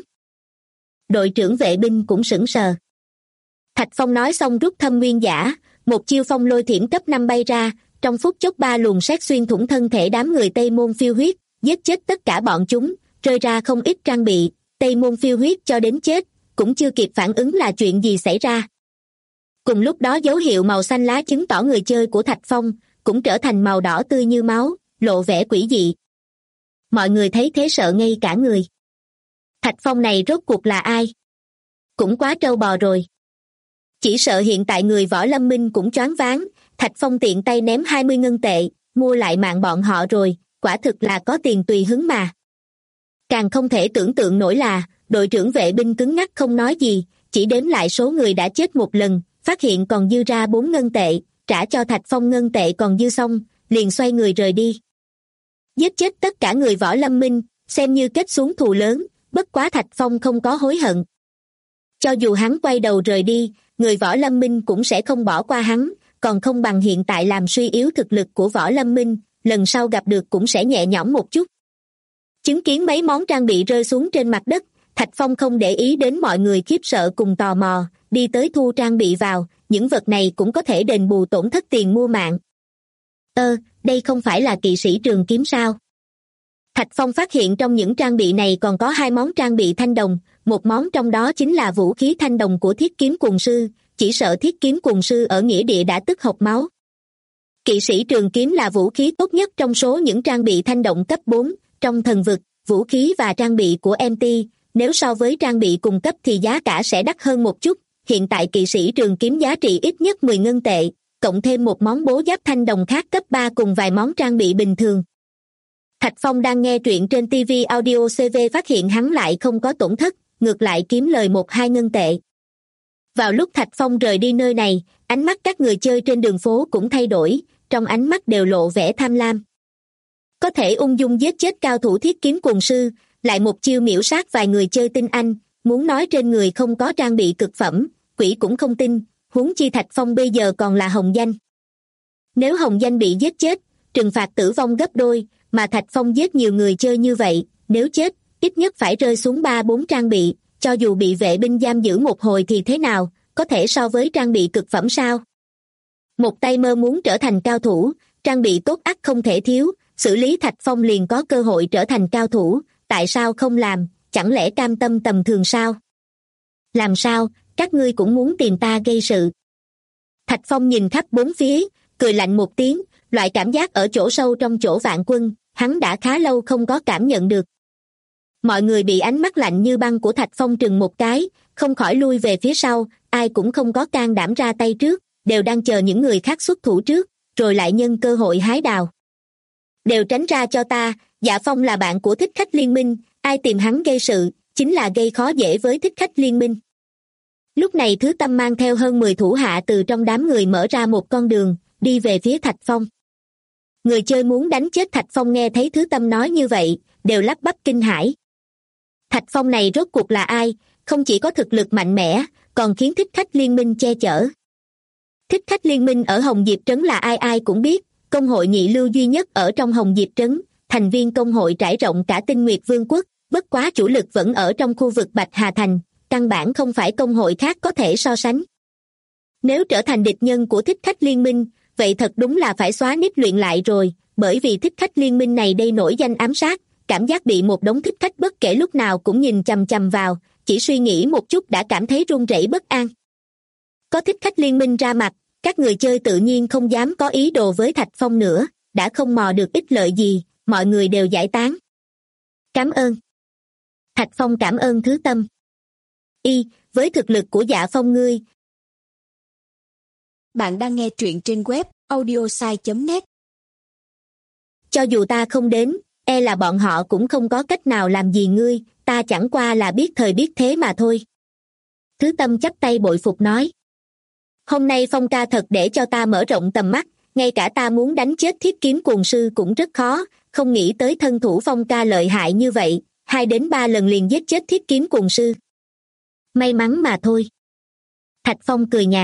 Đội trưởng vệ binh cũng sững sờ. Thạch Phong nói xong rút thâm nguyên giả, một chiêu phong lôi thiểm cấp 5 bay ra, trong phút chốc 3 luồng sét xuyên thủng thân thể đám người Tây Môn Phiêu Huyết, giết chết tất cả bọn chúng, rơi ra không ít trang bị, Tây Môn Phiêu Huyết cho đến chết, cũng chưa kịp phản ứng là chuyện gì xảy ra. Cùng lúc đó dấu hiệu màu xanh lá chứng tỏ người chơi của Thạch Phong cũng trở thành màu đỏ tươi như máu, lộ vẻ quỷ dị. Mọi người thấy thế sợ ngây cả người. Thạch Phong này rốt cuộc là ai? Cũng quá trâu bò rồi. Chỉ sợ hiện tại người Võ Lâm Minh cũng choáng váng, Thạch Phong tiện tay ném 20 ngân tệ, mua lại mạng bọn họ rồi, quả thực là có tiền tùy hứng mà. Càng không thể tưởng tượng nổi là, đội trưởng vệ binh cứng ngắc không nói gì, chỉ đếm lại số người đã chết một lần, phát hiện còn dư ra 4 ngân tệ, trả cho Thạch Phong ngân tệ còn dư xong, liền xoay người rời đi. Giết chết tất cả người Võ Lâm Minh, xem như kết xuống thù lớn, bất quá Thạch Phong không có hối hận. Cho dù hắn quay đầu rời đi, người Võ Lâm Minh cũng sẽ không bỏ qua hắn, còn không bằng hiện tại làm suy yếu thực lực của Võ Lâm Minh, lần sau gặp được cũng sẽ nhẹ nhõm một chút. Chứng kiến mấy món trang bị rơi xuống trên mặt đất, Thạch Phong không để ý đến mọi người khiếp sợ cùng tò mò, đi tới thu trang bị vào, những vật này cũng có thể đền bù tổn thất tiền mua mạng. Đây không phải là kỵ sĩ trường kiếm sao? Thạch Phong phát hiện trong những trang bị này còn có 2 món trang bị thanh đồng, một món trong đó chính là vũ khí thanh đồng của Thiết Kiếm Cuồng Sư, chỉ sợ Thiết Kiếm Cuồng Sư ở nghĩa địa đã tức hộc máu. Kỵ sĩ trường kiếm là vũ khí tốt nhất trong số những trang bị thanh đồng cấp 4, trong thần vực, vũ khí và trang bị của MT, nếu so với trang bị cùng cấp thì giá cả sẽ đắt hơn một chút, hiện tại kỵ sĩ trường kiếm giá trị ít nhất 10 ngân tệ, cộng thêm một món bố giáp thanh đồng khác cấp 3 cùng vài món trang bị bình thường. Thạch Phong đang nghe truyện trên TV Audio CV phát hiện hắn lại không có tổn thất, ngược lại kiếm lời 1-2 ngân tệ. Vào lúc Thạch Phong rời đi nơi này, ánh mắt các người chơi trên đường phố cũng thay đổi, trong ánh mắt đều lộ vẻ tham lam. Có thể ung dung giết chết cao thủ Thiết Kiếm Cuồng Sư, lại một chiêu miểu sát vài người chơi tinh anh, muốn nói trên người không có trang bị cực phẩm, quỷ cũng không tin, huống chi Thạch Phong bây giờ còn là hồng danh. Nếu hồng danh bị giết chết, trừng phạt tử vong gấp đôi, mà Thạch Phong giết nhiều người chơi như vậy, nếu chết, ít nhất phải rơi xuống 3-4 trang bị, cho dù bị vệ binh giam giữ một hồi thì thế nào, có thể so với trang bị cực phẩm sao? Một tay mơ muốn trở thành cao thủ, trang bị tốt ắt không thể thiếu, xử lý Thạch Phong liền có cơ hội trở thành cao thủ, tại sao không làm, chẳng lẽ cam tâm tầm thường sao? Làm sao, các ngươi cũng muốn tìm ta gây sự? Thạch Phong nhìn khắp bốn phía, cười lạnh một tiếng, loại cảm giác ở chỗ sâu trong chỗ vạn quân, hắn đã khá lâu không có cảm nhận được. Mọi người bị ánh mắt lạnh như băng của Thạch Phong trừng một cái, không khỏi lui về phía sau, ai cũng không có can đảm ra tay trước, đều đang chờ những người khác xuất thủ trước, rồi lại nhân cơ hội hái đào. Đều tránh ra cho ta, Dạ Phong là bạn của Thích Khách Liên Minh, ai tìm hắn gây sự, chính là gây khó dễ với Thích Khách Liên Minh. Lúc này Thứ Tâm mang theo hơn 10 thủ hạ từ trong đám người mở ra một con đường, đi về phía Thạch Phong. Người chơi muốn đánh chết Thạch Phong nghe thấy Thứ Tâm nói như vậy, đều lắp bắp kinh hãi. Thạch Phong này rốt cuộc là ai, không chỉ có thực lực mạnh mẽ, còn khiến Thích Khách Liên Minh che chở. Thích Khách Liên Minh ở Hồng Diệp Trấn là ai ai cũng biết, công hội nhị lưu duy nhất ở trong Hồng Diệp Trấn, thành viên công hội trải rộng cả Tinh Nguyệt Vương quốc, bất quá chủ lực vẫn ở trong khu vực Bạch Hà Thành, căn bản không phải công hội khác có thể so sánh. Nếu trở thành địch nhân của Thích Khách Liên Minh, vậy thật đúng là phải xóa nít luyện lại rồi, bởi vì Thích Khách Liên Minh này đây nổi danh ám sát, cảm giác bị một đống thích khách bất kể lúc nào cũng nhìn chằm chằm vào, chỉ suy nghĩ một chút đã cảm thấy run rẩy bất an. Có thích khách liên minh ra mặt, các người chơi tự nhiên không dám có ý đồ với Thạch Phong nữa, đã không mò được ích lợi gì, mọi người đều giải tán. Cảm ơn. Thạch Phong cảm ơn Thứ Tâm. Với thực lực của Dạ Phong ngươi. Bạn đang nghe truyện trên web audiosai.net. Cho dù ta không đến, e là bọn họ cũng không có cách nào làm gì ngươi, ta chẳng qua là biết thời biết thế mà thôi. Thứ Tâm chắp tay bội phục nói. Hôm nay Phong ca thật để cho ta mở rộng tầm mắt, ngay cả ta muốn đánh chết Thiết Kiếm Cuồng Sư cũng rất khó, không nghĩ tới thân thủ Phong ca lợi hại như vậy, 2 đến 3 lần liền giết chết Thiết Kiếm Cuồng Sư. May mắn mà thôi. Thạch Phong cười nhạt.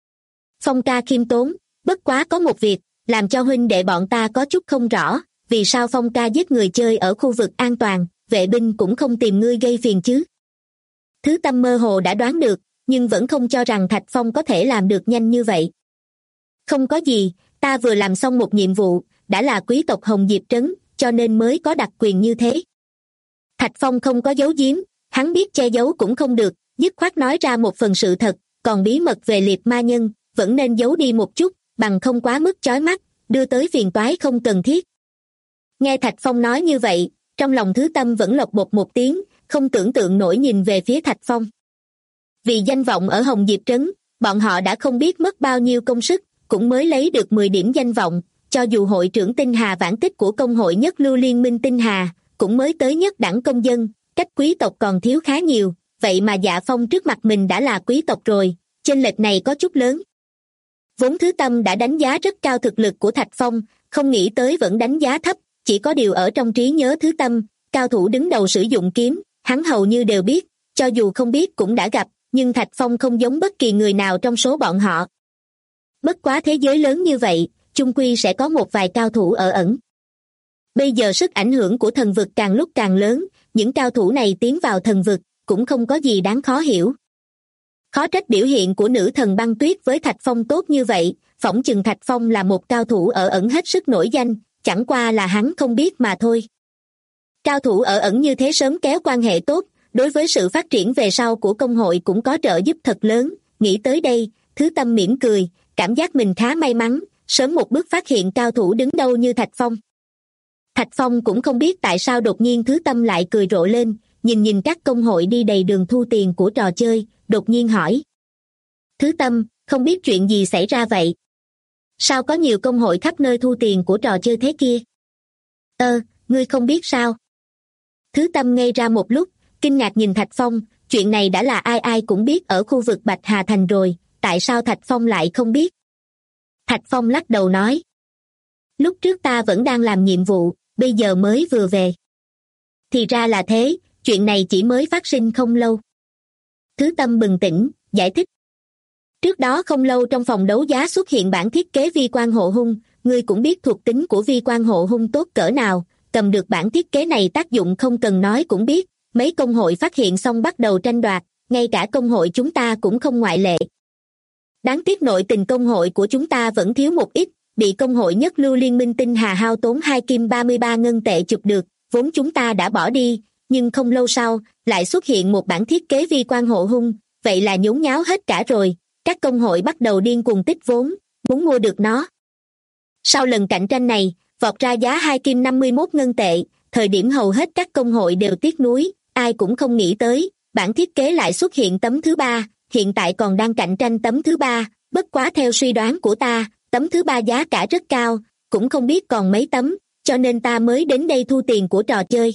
Phong ca khiêm tốn, bất quá có một việc, làm cho huynh đệ bọn ta có chút không rõ, vì sao Phong ca giết người chơi ở khu vực an toàn, vệ binh cũng không tìm ngươi gây phiền chứ. Thứ Tâm mơ hồ đã đoán được, nhưng vẫn không cho rằng Thạch Phong có thể làm được nhanh như vậy. Không có gì, ta vừa làm xong một nhiệm vụ, đã là quý tộc Hồng Diệp Trấn, cho nên mới có đặc quyền như thế. Thạch Phong không có giấu giếm, hắn biết che giấu cũng không được, dứt khoát nói ra một phần sự thật, còn bí mật về liệt ma nhân, vẫn nên giấu đi một chút, bằng không quá mức chói mắt, đưa tới phiền toái không cần thiết. Nghe Thạch Phong nói như vậy, trong lòng Thứ Tâm vẫn lộc bột một tiếng, không tưởng tượng nổi nhìn về phía Thạch Phong. Vì danh vọng ở Hồng Diệp Trấn, bọn họ đã không biết mất bao nhiêu công sức, cũng mới lấy được 10 điểm danh vọng, cho dù hội trưởng Tinh Hà vãn tích của công hội nhất lưu liên minh Tinh Hà, cũng mới tới nhất đẳng công dân, cách quý tộc còn thiếu khá nhiều, vậy mà Dạ Phong trước mặt mình đã là quý tộc rồi, chênh lệch này có chút lớn. Vốn Thứ Tâm đã đánh giá rất cao thực lực của Thạch Phong, không nghĩ tới vẫn đánh giá thấp, chỉ có điều ở trong trí nhớ Thứ Tâm, cao thủ đứng đầu sử dụng kiếm, hắn hầu như đều biết, cho dù không biết cũng đã gặp, nhưng Thạch Phong không giống bất kỳ người nào trong số bọn họ. Bất quá thế giới lớn như vậy, chung quy sẽ có một vài cao thủ ở ẩn. Bây giờ sức ảnh hưởng của thần vực càng lúc càng lớn, những cao thủ này tiến vào thần vực, cũng không có gì đáng khó hiểu. Khó trách biểu hiện của nữ thần băng tuyết với Thạch Phong tốt như vậy, phỏng chừng Thạch Phong là một cao thủ ở ẩn hết sức nổi danh, chẳng qua là hắn không biết mà thôi. Cao thủ ở ẩn như thế sớm kéo quan hệ tốt, đối với sự phát triển về sau của công hội cũng có trợ giúp thật lớn, nghĩ tới đây, Thứ Tâm mỉm cười, cảm giác mình khá may mắn, sớm một bước phát hiện cao thủ đứng đâu như Thạch Phong. Thạch Phong cũng không biết tại sao đột nhiên Thứ Tâm lại cười rộ lên, nhìn các công hội đi đầy đường thu tiền của trò chơi, đột nhiên hỏi. Thứ Tâm, không biết chuyện gì xảy ra vậy? Sao có nhiều công hội khắp nơi thu tiền của trò chơi thế kia? Ngươi không biết sao? Thứ Tâm ngây ra một lúc, kinh ngạc nhìn Thạch Phong, chuyện này đã là ai cũng biết ở khu vực Bạch Hà Thành rồi, tại sao Thạch Phong lại không biết? Thạch Phong lắc đầu nói. Lúc trước ta vẫn đang làm nhiệm vụ, bây giờ mới vừa về. Thì ra là thế, chuyện này chỉ mới phát sinh không lâu. Thứ Tâm bừng tỉnh, giải thích. Trước đó không lâu trong phòng đấu giá xuất hiện bản thiết kế vi quan hộ hung, ngươi cũng biết thuộc tính của vi quan hộ hung tốt cỡ nào, cầm được bản thiết kế này tác dụng không cần nói cũng biết, mấy công hội phát hiện xong bắt đầu tranh đoạt, ngay cả công hội chúng ta cũng không ngoại lệ. Đáng tiếc nội tình công hội của chúng ta vẫn thiếu một ít, bị công hội nhất lưu liên minh Tinh Hà hao tốn 2 kim 33 ngân tệ chụp được, vốn chúng ta đã bỏ đi, nhưng không lâu sau, lại xuất hiện một bản thiết kế vi quan hộ hung, vậy là nhốn nháo hết cả rồi, các công hội bắt đầu điên cuồng tích vốn, muốn mua được nó. Sau lần cạnh tranh này, vọt ra giá 2 kim 51 ngân tệ, thời điểm hầu hết các công hội đều tiếc nuối, ai cũng không nghĩ tới, bản thiết kế lại xuất hiện tấm thứ 3, hiện tại còn đang cạnh tranh tấm thứ 3, bất quá theo suy đoán của ta, tấm thứ 3 giá cả rất cao, cũng không biết còn mấy tấm, cho nên ta mới đến đây thu tiền của trò chơi.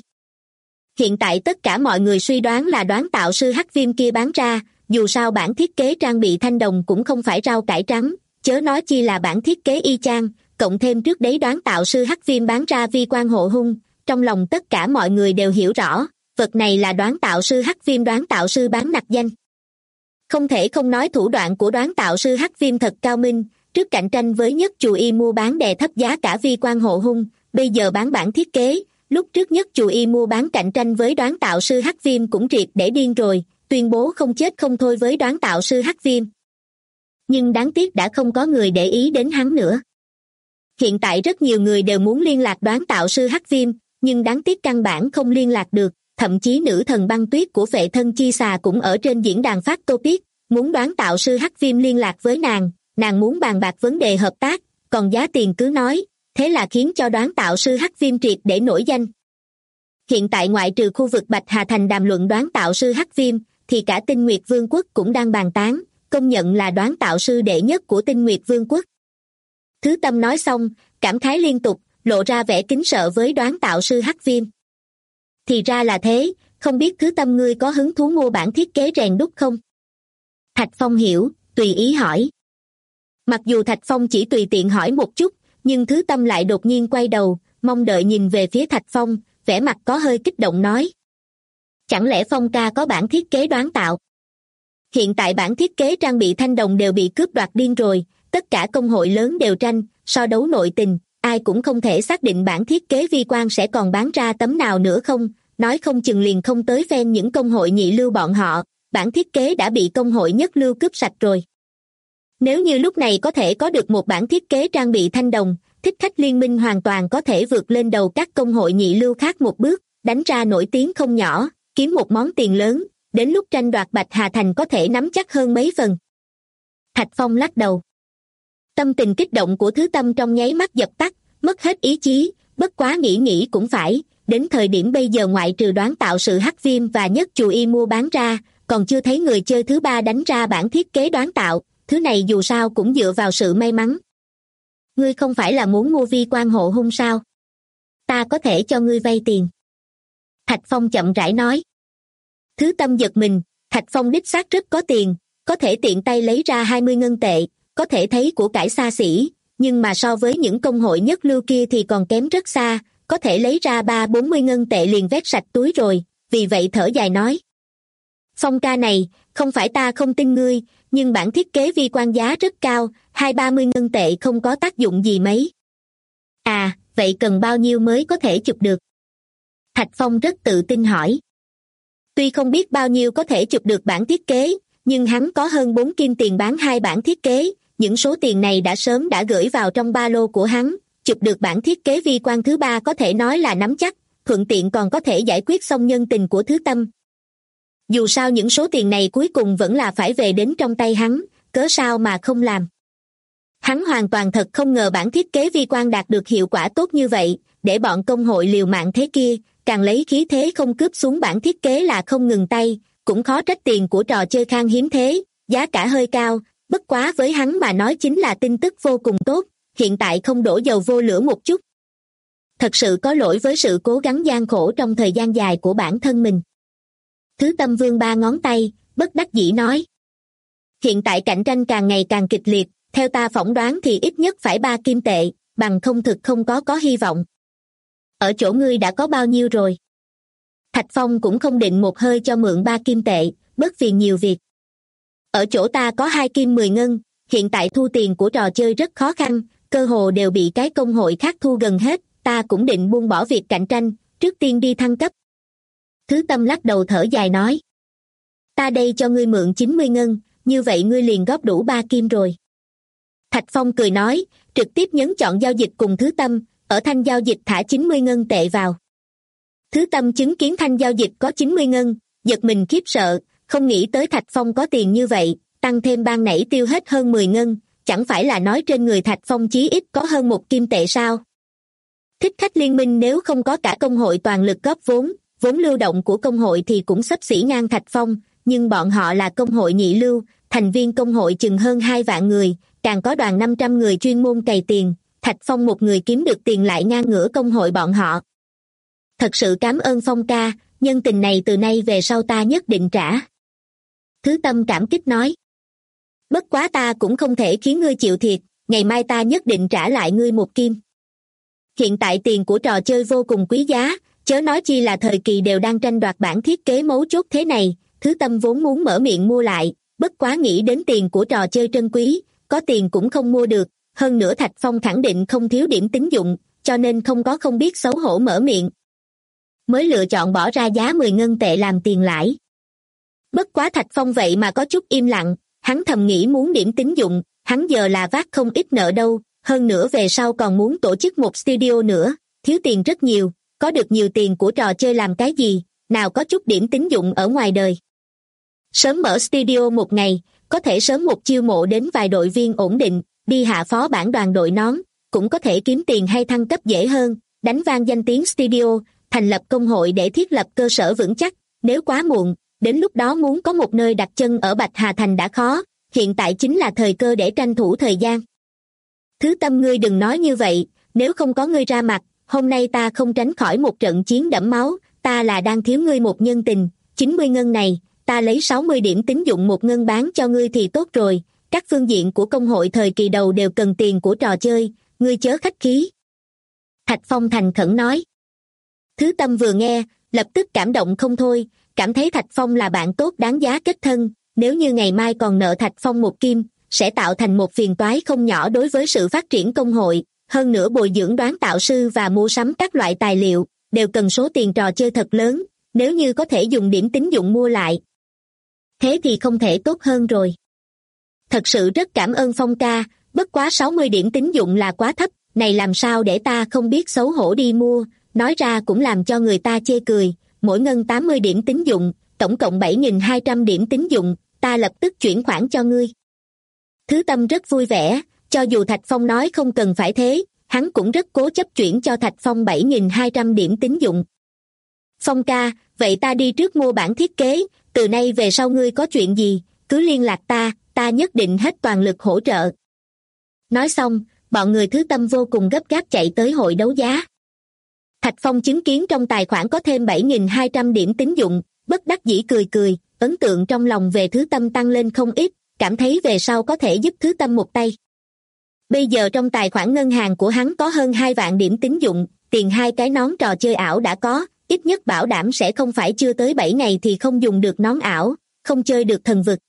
Hiện tại tất cả mọi người suy đoán là đoán tạo sư Hắc Viêm kia bán ra, dù sao bản thiết kế trang bị thanh đồng cũng không phải rau cải trắng, chớ nói chi là bản thiết kế y chang, cộng thêm trước đấy đoán tạo sư Hắc Viêm bán ra vi quan hộ hung, trong lòng tất cả mọi người đều hiểu rõ, vật này là đoán tạo sư Hắc Viêm đoán tạo sư bán nặc danh. Không thể không nói thủ đoạn của đoán tạo sư Hắc Viêm thật cao minh, trước cạnh tranh với nhất chù y mua bán đè thấp giá cả vi quan hộ hung, bây giờ bán bản thiết kế, lúc trước nhất chù y mua bán cạnh tranh với đoán tạo sư Hắc Viêm cũng triệt để điên rồi, tuyên bố không chết không thôi với đoán tạo sư Hắc Viêm. Nhưng đáng tiếc đã không có người để ý đến hắn nữa. Hiện tại rất nhiều người đều muốn liên lạc đoán tạo sư Hắc Viêm, nhưng đáng tiếc căn bản không liên lạc được, thậm chí nữ thần băng tuyết của Phệ Thân Chi Xà cũng ở trên diễn đàn phát topic, muốn đoán tạo sư Hắc Viêm liên lạc với nàng muốn bàn bạc vấn đề hợp tác, còn giá tiền cứ nói, thế là khiến cho đoán tạo sư Hắc Viêm triệt để nổi danh. Hiện tại ngoại trừ khu vực Bạch Hà Thành đàm luận đoán tạo sư Hắc Viêm, thì cả Tinh Nguyệt Vương quốc cũng đang bàn tán, công nhận là đoán tạo sư đệ nhất của Tinh Nguyệt Vương quốc. Thứ Tâm nói xong, cảm khái liên tục, lộ ra vẻ kính sợ với đoán tạo sư Hắc Viêm. Thì ra là thế, không biết Thứ Tâm ngươi có hứng thú mua bản thiết kế rèn đúc không? Thạch Phong hiểu, tùy ý hỏi. Mặc dù Thạch Phong chỉ tùy tiện hỏi một chút, nhưng Thứ Tâm lại đột nhiên quay đầu, mong đợi nhìn về phía Thạch Phong, vẻ mặt có hơi kích động nói. Chẳng lẽ Phong ca có bản thiết kế đoán tạo? Hiện tại bản thiết kế trang bị thanh đồng đều bị cướp đoạt điên rồi, tất cả công hội lớn đều tranh, so đấu nội tình, ai cũng không thể xác định bản thiết kế vi quan sẽ còn bán ra tấm nào nữa không, nói không chừng liền không tới phen những công hội nhị lưu bọn họ, bản thiết kế đã bị công hội nhất lưu cướp sạch rồi. Nếu như lúc này có thể có được một bản thiết kế trang bị thanh đồng, Thích Khách Liên minh hoàn toàn có thể vượt lên đầu các công hội nhị lưu khác một bước, đánh ra nổi tiếng không nhỏ, kiếm một món tiền lớn, đến lúc tranh đoạt Bạch Hà Thành có thể nắm chắc hơn mấy phần. Thạch Phong lắc đầu. Tâm tình kích động của Thứ Tâm trong nháy mắt dập tắt, mất hết ý chí, bất quá nghĩ cũng phải, đến thời điểm bây giờ ngoại trừ đoán tạo sự Hắc Viêm và Nhất Chù Y mua bán ra, còn chưa thấy người chơi thứ ba đánh ra bản thiết kế đoán tạo, thứ này dù sao cũng dựa vào sự may mắn. Ngươi không phải là muốn mua vi quan hộ hung sao? Ta có thể cho ngươi vay tiền. Thạch Phong chậm rãi nói. Thứ Tâm giật mình, Thạch Phong đích xác rất có tiền, có thể tiện tay lấy ra 20 ngân tệ, có thể thấy của cải xa xỉ, nhưng mà so với những công hội nhất lưu kia thì còn kém rất xa, có thể lấy ra 30-40 ngân tệ liền vét sạch túi rồi, vì vậy thở dài nói. Phong ca này, không phải ta không tin ngươi, nhưng bản thiết kế vi quan giá rất cao, 20-30 ngân tệ không có tác dụng gì mấy. À, vậy cần bao nhiêu mới có thể chụp được? Thạch Phong rất tự tin hỏi. Tuy không biết bao nhiêu có thể chụp được bản thiết kế, nhưng hắn có hơn 4 kim tiền bán 2 bản thiết kế, những số tiền này đã sớm gửi vào trong ba lô của hắn, chụp được bản thiết kế vi quan thứ ba có thể nói là nắm chắc, thuận tiện còn có thể giải quyết xong nhân tình của Thứ Tâm. Dù sao những số tiền này cuối cùng vẫn là phải về đến trong tay hắn, cớ sao mà không làm. Hắn hoàn toàn thật không ngờ bản thiết kế vi quan đạt được hiệu quả tốt như vậy, để bọn công hội liều mạng thế kia, càng lấy khí thế không cướp xuống bản thiết kế là không ngừng tay, cũng khó trách tiền của trò chơi khan hiếm thế, giá cả hơi cao, bất quá với hắn mà nói chính là tin tức vô cùng tốt, hiện tại không đổ dầu vô lửa một chút. Thật sự có lỗi với sự cố gắng gian khổ trong thời gian dài của bản thân mình. Thứ Tâm vươn 3 ngón tay, bất đắc dĩ nói. Hiện tại cạnh tranh càng ngày càng kịch liệt, theo ta phỏng đoán thì ít nhất phải 3 kim tệ, bằng không thực không có hy vọng. Ở chỗ ngươi đã có bao nhiêu rồi? Thạch Phong cũng không định một hơi cho mượn 3 kim tệ, bớt phiền nhiều việc. Ở chỗ ta có 2 kim 10 ngân, hiện tại thu tiền của trò chơi rất khó khăn, cơ hồ đều bị cái công hội khác thu gần hết, ta cũng định buông bỏ việc cạnh tranh, trước tiên đi thăng cấp. Thứ Tâm lắc đầu thở dài nói. Ta đây cho ngươi mượn 90 ngân, như vậy ngươi liền góp đủ 3 kim rồi. Thạch Phong cười nói, trực tiếp nhấn chọn giao dịch cùng Thứ Tâm, ở thanh giao dịch thả 90 ngân tệ vào. Thứ Tâm chứng kiến thanh giao dịch có 90 ngân, giật mình khiếp sợ, không nghĩ tới Thạch Phong có tiền như vậy, tăng thêm ban nãy tiêu hết hơn 10 ngân, chẳng phải là nói trên người Thạch Phong chí ít có hơn 1 kim tệ sao? Thích Khách Liên minh nếu không có cả công hội toàn lực góp vốn lưu động của công hội thì cũng xấp xỉ ngang Thạch Phong, nhưng bọn họ là công hội nhị lưu, thành viên công hội chừng hơn 2 vạn người, càng có đoàn 500 người chuyên môn cày tiền, Thạch Phong một người kiếm được tiền lại ngang ngửa công hội bọn họ. Thật sự cảm ơn Phong ca, nhân tình này từ nay về sau ta nhất định trả. Thứ Tâm cảm kích nói. Bất quá ta cũng không thể khiến ngươi chịu thiệt, ngày mai ta nhất định trả lại ngươi 1 kim. Hiện tại tiền của trò chơi vô cùng quý giá, chớ nói chi là thời kỳ đều đang tranh đoạt bản thiết kế mấu chốt thế này, Thứ Tâm vốn muốn mở miệng mua lại, bất quá nghĩ đến tiền của trò chơi trân quý, có tiền cũng không mua được, hơn nữa Thạch Phong khẳng định không thiếu điểm tín dụng, cho nên không biết xấu hổ mở miệng. Mới lựa chọn bỏ ra giá 10 ngân tệ làm tiền lãi. Bất quá Thạch Phong vậy mà có chút im lặng, hắn thầm nghĩ muốn điểm tín dụng, hắn giờ là vác không ít nợ đâu, hơn nữa về sau còn muốn tổ chức một studio nữa, thiếu tiền rất nhiều, có được nhiều tiền của trò chơi làm cái gì, nào có chút điểm tín dụng ở ngoài đời. Sớm mở studio một ngày, có thể sớm một chiêu mộ đến vài đội viên ổn định, đi hạ phó bản đoàn đội nón, cũng có thể kiếm tiền hay thăng cấp dễ hơn, đánh vang danh tiếng studio, thành lập công hội để thiết lập cơ sở vững chắc. Nếu quá muộn, đến lúc đó muốn có một nơi đặt chân ở Bạch Hà Thành đã khó, hiện tại chính là thời cơ để tranh thủ thời gian. Thứ Tâm, ngươi đừng nói như vậy, nếu không có ngươi ra mặt, hôm nay ta không tránh khỏi một trận chiến đẫm máu, ta là đang thiếu ngươi một nhân tình, 90 ngân này, ta lấy 60 điểm tín dụng một ngân bán cho ngươi thì tốt rồi, các phương diện của công hội thời kỳ đầu đều cần tiền của trò chơi, ngươi chớ khách khí. Thạch Phong thành khẩn nói. Thứ Tâm vừa nghe, lập tức cảm động không thôi, cảm thấy Thạch Phong là bạn tốt đáng giá kết thân, nếu như ngày mai còn nợ Thạch Phong một kim, sẽ tạo thành một phiền toái không nhỏ đối với sự phát triển công hội, hơn nữa bồi dưỡng đoán tạo sư và mua sắm các loại tài liệu, đều cần số tiền trò chơi thật lớn, nếu như có thể dùng điểm tín dụng mua lại. Thế thì không thể tốt hơn rồi. Thật sự rất cảm ơn Phong ca, bất quá 60 điểm tín dụng là quá thấp, này làm sao để ta không biết xấu hổ đi mua, nói ra cũng làm cho người ta chê cười, mỗi ngân 80 điểm tín dụng, tổng cộng 7.200 điểm tín dụng, ta lập tức chuyển khoản cho ngươi. Thứ Tâm rất vui vẻ, cho dù Thạch Phong nói không cần phải thế, hắn cũng rất cố chấp chuyển cho Thạch Phong 7.200 điểm tín dụng. Phong ca, vậy ta đi trước mua bản thiết kế, từ nay về sau ngươi có chuyện gì, cứ liên lạc ta nhất định hết toàn lực hỗ trợ. Nói xong, bọn người Thứ Tâm vô cùng gấp gáp chạy tới hội đấu giá. Thạch Phong chứng kiến trong tài khoản có thêm 7.200 điểm tín dụng, bất đắc dĩ cười, ấn tượng trong lòng về Thứ Tâm tăng lên không ít, cảm thấy về sau có thể giúp Thứ Tâm một tay. Bây giờ trong tài khoản ngân hàng của hắn có hơn 2 vạn điểm tín dụng, tiền 2 cái nón trò chơi ảo đã có, ít nhất bảo đảm sẽ không phải chưa tới 7 ngày thì không dùng được nón ảo, không chơi được thần vực.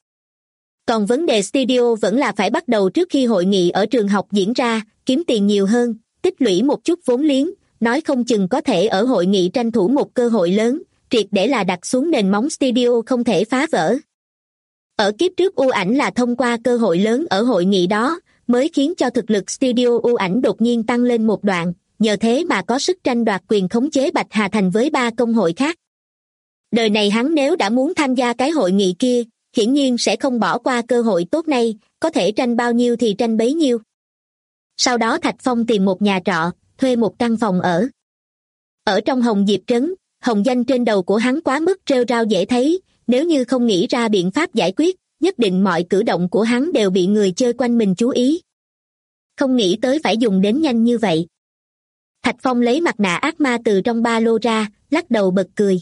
Còn vấn đề studio vẫn là phải bắt đầu trước khi hội nghị ở trường học diễn ra, kiếm tiền nhiều hơn, tích lũy một chút vốn liếng, nói không chừng có thể ở hội nghị tranh thủ một cơ hội lớn, triệt để là đặt xuống nền móng studio không thể phá vỡ. Ở kiếp trước U Ảnh là thông qua cơ hội lớn ở hội nghị đó, mới khiến cho thực lực studio U Ảnh đột nhiên tăng lên một đoạn, nhờ thế mà có sức tranh đoạt quyền khống chế Bạch Hà Thành với 3 công hội khác. Đời này hắn nếu đã muốn tham gia cái hội nghị kia, hiển nhiên sẽ không bỏ qua cơ hội tốt này, có thể tranh bao nhiêu thì tranh bấy nhiêu. Sau đó Thạch Phong tìm một nhà trọ, thuê một căn phòng ở. Ở trong Hồng Diệp Trấn, hồng danh trên đầu của hắn quá mức rêu rao dễ thấy, nếu như không nghĩ ra biện pháp giải quyết, nhất định mọi cử động của hắn đều bị người chơi quanh mình chú ý. Không nghĩ tới phải dùng đến nhanh như vậy. Thạch Phong lấy mặt nạ ác ma từ trong ba lô ra, lắc đầu bật cười.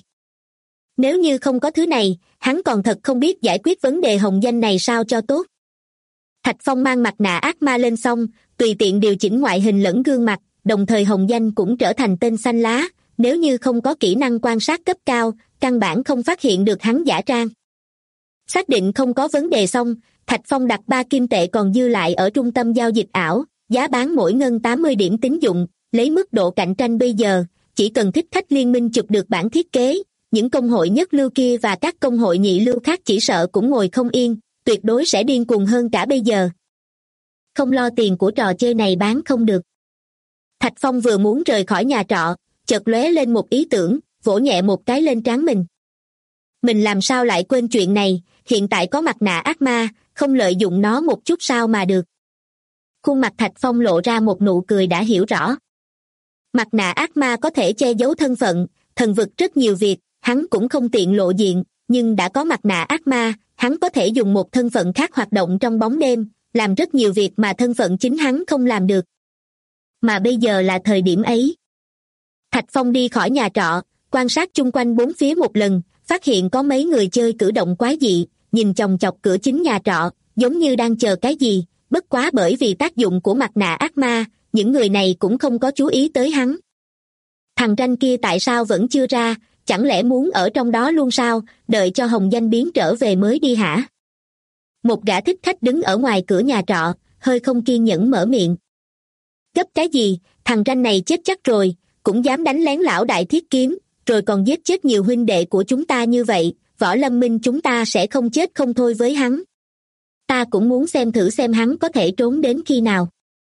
Nếu như không có thứ này, hắn còn thật không biết giải quyết vấn đề hồng danh này sao cho tốt. Thạch Phong mang mặt nạ ác ma lên xong, tùy tiện điều chỉnh ngoại hình lẫn gương mặt, đồng thời hồng danh cũng trở thành tên xanh lá, nếu như không có kỹ năng quan sát cấp cao, căn bản không phát hiện được hắn giả trang. Xác định không có vấn đề xong, Thạch Phong đặt 3 kim tệ còn dư lại ở trung tâm giao dịch ảo, giá bán mỗi ngân 80 điểm tín dụng, lấy mức độ cạnh tranh bây giờ, chỉ cần thích khách liên minh chụp được bản thiết kế, những công hội nhất lưu kia và các công hội nhị lưu khác chỉ sợ cũng ngồi không yên, tuyệt đối sẽ điên cuồng hơn cả bây giờ. Không lo tiền của trò chơi này bán không được. Thạch Phong vừa muốn rời khỏi nhà trọ, chợt lóe lên một ý tưởng, vỗ nhẹ một cái lên trán mình. Mình làm sao lại quên chuyện này, hiện tại có mặt nạ ác ma, không lợi dụng nó một chút sao mà được. Khuôn mặt Thạch Phong lộ ra một nụ cười đã hiểu rõ. Mặt nạ ác ma có thể che giấu thân phận, thần vực rất nhiều việc, hắn cũng không tiện lộ diện, nhưng đã có mặt nạ ác ma, hắn có thể dùng một thân phận khác hoạt động trong bóng đêm, làm rất nhiều việc mà thân phận chính hắn không làm được. Mà bây giờ là thời điểm ấy. Thạch Phong đi khỏi nhà trọ, quan sát chung quanh bốn phía một lần, phát hiện có mấy người chơi cử động quái dị, nhìn chòng chọc cửa chính nhà trọ, giống như đang chờ cái gì, bất quá bởi vì tác dụng của mặt nạ ác ma, những người này cũng không có chú ý tới hắn. Thằng ranh kia tại sao vẫn chưa ra, chẳng lẽ muốn ở trong đó luôn sao, đợi cho hồng danh biến trở về mới đi hả? Một gã thích khách đứng ở ngoài cửa nhà trọ, hơi không kiên nhẫn mở miệng. Gấp cái gì, thằng ranh này chết chắc rồi, cũng dám đánh lén lão đại thiết kiếm, rồi còn giết chết nhiều huynh đệ của chúng ta như vậy, Võ Lâm Minh chúng ta sẽ không chết không thôi với hắn. Ta cũng muốn xem thử xem hắn có thể trốn đến khi nào.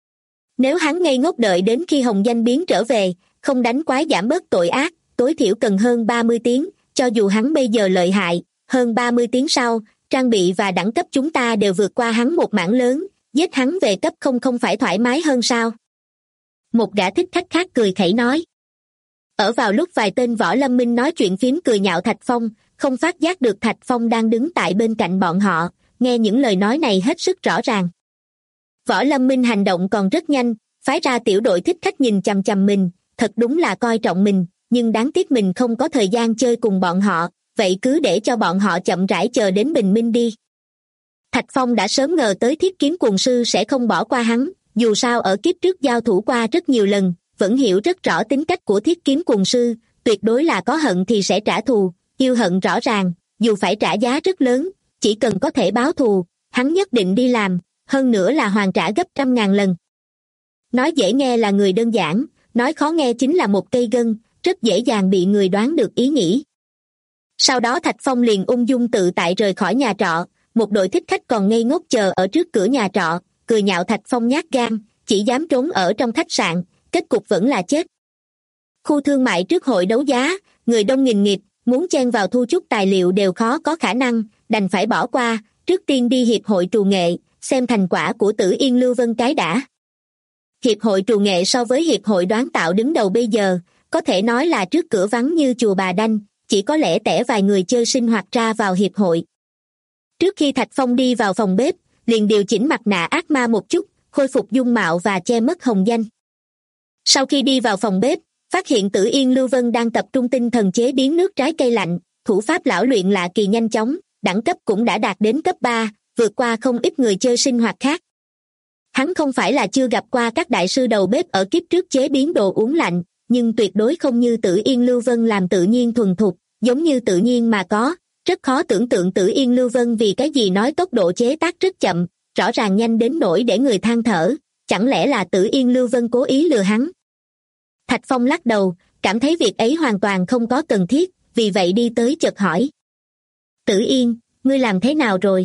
Nếu hắn ngây ngốc đợi đến khi hồng danh biến trở về, không đánh quái giảm bớt tội ác, tối thiểu cần hơn 30 tiếng, cho dù hắn bây giờ lợi hại, hơn 30 tiếng sau, trang bị và đẳng cấp chúng ta đều vượt qua hắn một mảng lớn, giết hắn về cấp không phải thoải mái hơn sao? Một gã thích khách khác cười khẩy nói. Ở vào lúc vài tên võ lâm minh nói chuyện phím cười nhạo Thạch Phong, không phát giác được Thạch Phong đang đứng tại bên cạnh bọn họ, nghe những lời nói này hết sức rõ ràng. Võ lâm minh hành động còn rất nhanh, phái ra tiểu đội thích khách nhìn chằm chằm mình, thật đúng là coi trọng mình, nhưng đáng tiếc mình không có thời gian chơi cùng bọn họ, vậy cứ để cho bọn họ chậm rãi chờ đến bình minh đi. Thạch Phong đã sớm ngờ tới Thiết Kiếm Quần Sư sẽ không bỏ qua hắn, dù sao ở kiếp trước giao thủ qua rất nhiều lần, vẫn hiểu rất rõ tính cách của Thiết Kiếm Quần Sư, tuyệt đối là có hận thì sẽ trả thù, yêu hận rõ ràng, dù phải trả giá rất lớn, chỉ cần có thể báo thù, hắn nhất định đi làm, hơn nữa là hoàn trả gấp 100.000 lần. Nói dễ nghe là người đơn giản, nói khó nghe chính là một cây gân, rất dễ dàng bị người đoán được ý nghĩ. Sau đó Thạch Phong liền ung dung tự tại rời khỏi nhà trọ, một đội thích khách còn ngây ngốc chờ ở trước cửa nhà trọ, cười nhạo Thạch Phong nhát gan, chỉ dám trốn ở trong khách sạn, kết cục vẫn là chết. Khu thương mại trước hội đấu giá, người đông nghìn nghịt, muốn chen vào thu chút tài liệu đều khó có khả năng, đành phải bỏ qua, trước tiên đi hiệp hội trù nghệ, xem thành quả của Tử Yên Lưu Vân cái đã. Hiệp hội trù nghệ so với hiệp hội đoán tạo đứng đầu bây giờ, có thể nói là trước cửa vắng như chùa bà đanh, chỉ có lẻ tẻ vài người chơi sinh hoạt ra vào hiệp hội. Trước khi Thạch Phong đi vào phòng bếp, liền điều chỉnh mặt nạ ác ma một chút, khôi phục dung mạo và che mất hồng danh. Sau khi đi vào phòng bếp, phát hiện Tử Yên Lưu Vân đang tập trung tinh thần chế biến nước trái cây lạnh, thủ pháp lão luyện lạ kỳ nhanh chóng, đẳng cấp cũng đã đạt đến cấp 3, vượt qua không ít người chơi sinh hoạt khác. Hắn không phải là chưa gặp qua các đại sư đầu bếp ở kiếp trước chế biến đồ uống lạnh, nhưng tuyệt đối không như Tử Yên Lưu Vân làm tự nhiên thuần thục, giống như tự nhiên mà có. Rất khó tưởng tượng Tử Yên Lưu Vân vì cái gì nói tốc độ chế tác rất chậm, rõ ràng nhanh đến nỗi để người than thở, chẳng lẽ là Tử Yên Lưu Vân cố ý lừa hắn? Thạch Phong lắc đầu, cảm thấy việc ấy hoàn toàn không có cần thiết, vì vậy đi tới chợt hỏi. Tử Yên, ngươi làm thế nào rồi?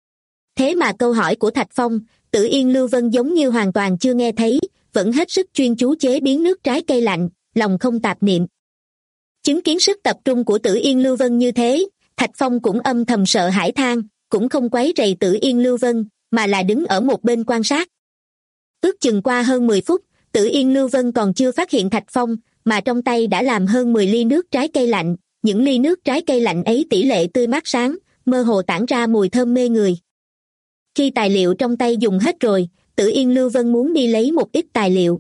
Thế mà câu hỏi của Thạch Phong, Tử Yên Lưu Vân giống như hoàn toàn chưa nghe thấy, vẫn hết sức chuyên chú chế biến nước trái cây lạnh, lòng không tạp niệm. Chứng kiến sức tập trung của Tử Yên Lưu Vân như thế, Thạch Phong cũng âm thầm sợ hãi than, cũng không quấy rầy Tử Yên Lưu Vân, mà là đứng ở một bên quan sát. Ước chừng qua hơn 10 phút, Tử Yên Lưu Vân còn chưa phát hiện Thạch Phong, mà trong tay đã làm hơn 10 ly nước trái cây lạnh, những ly nước trái cây lạnh ấy tỷ lệ tươi mát sáng, mơ hồ tản ra mùi thơm mê người. Khi tài liệu trong tay dùng hết rồi, Tử Yên Lưu Vân muốn đi lấy một ít tài liệu.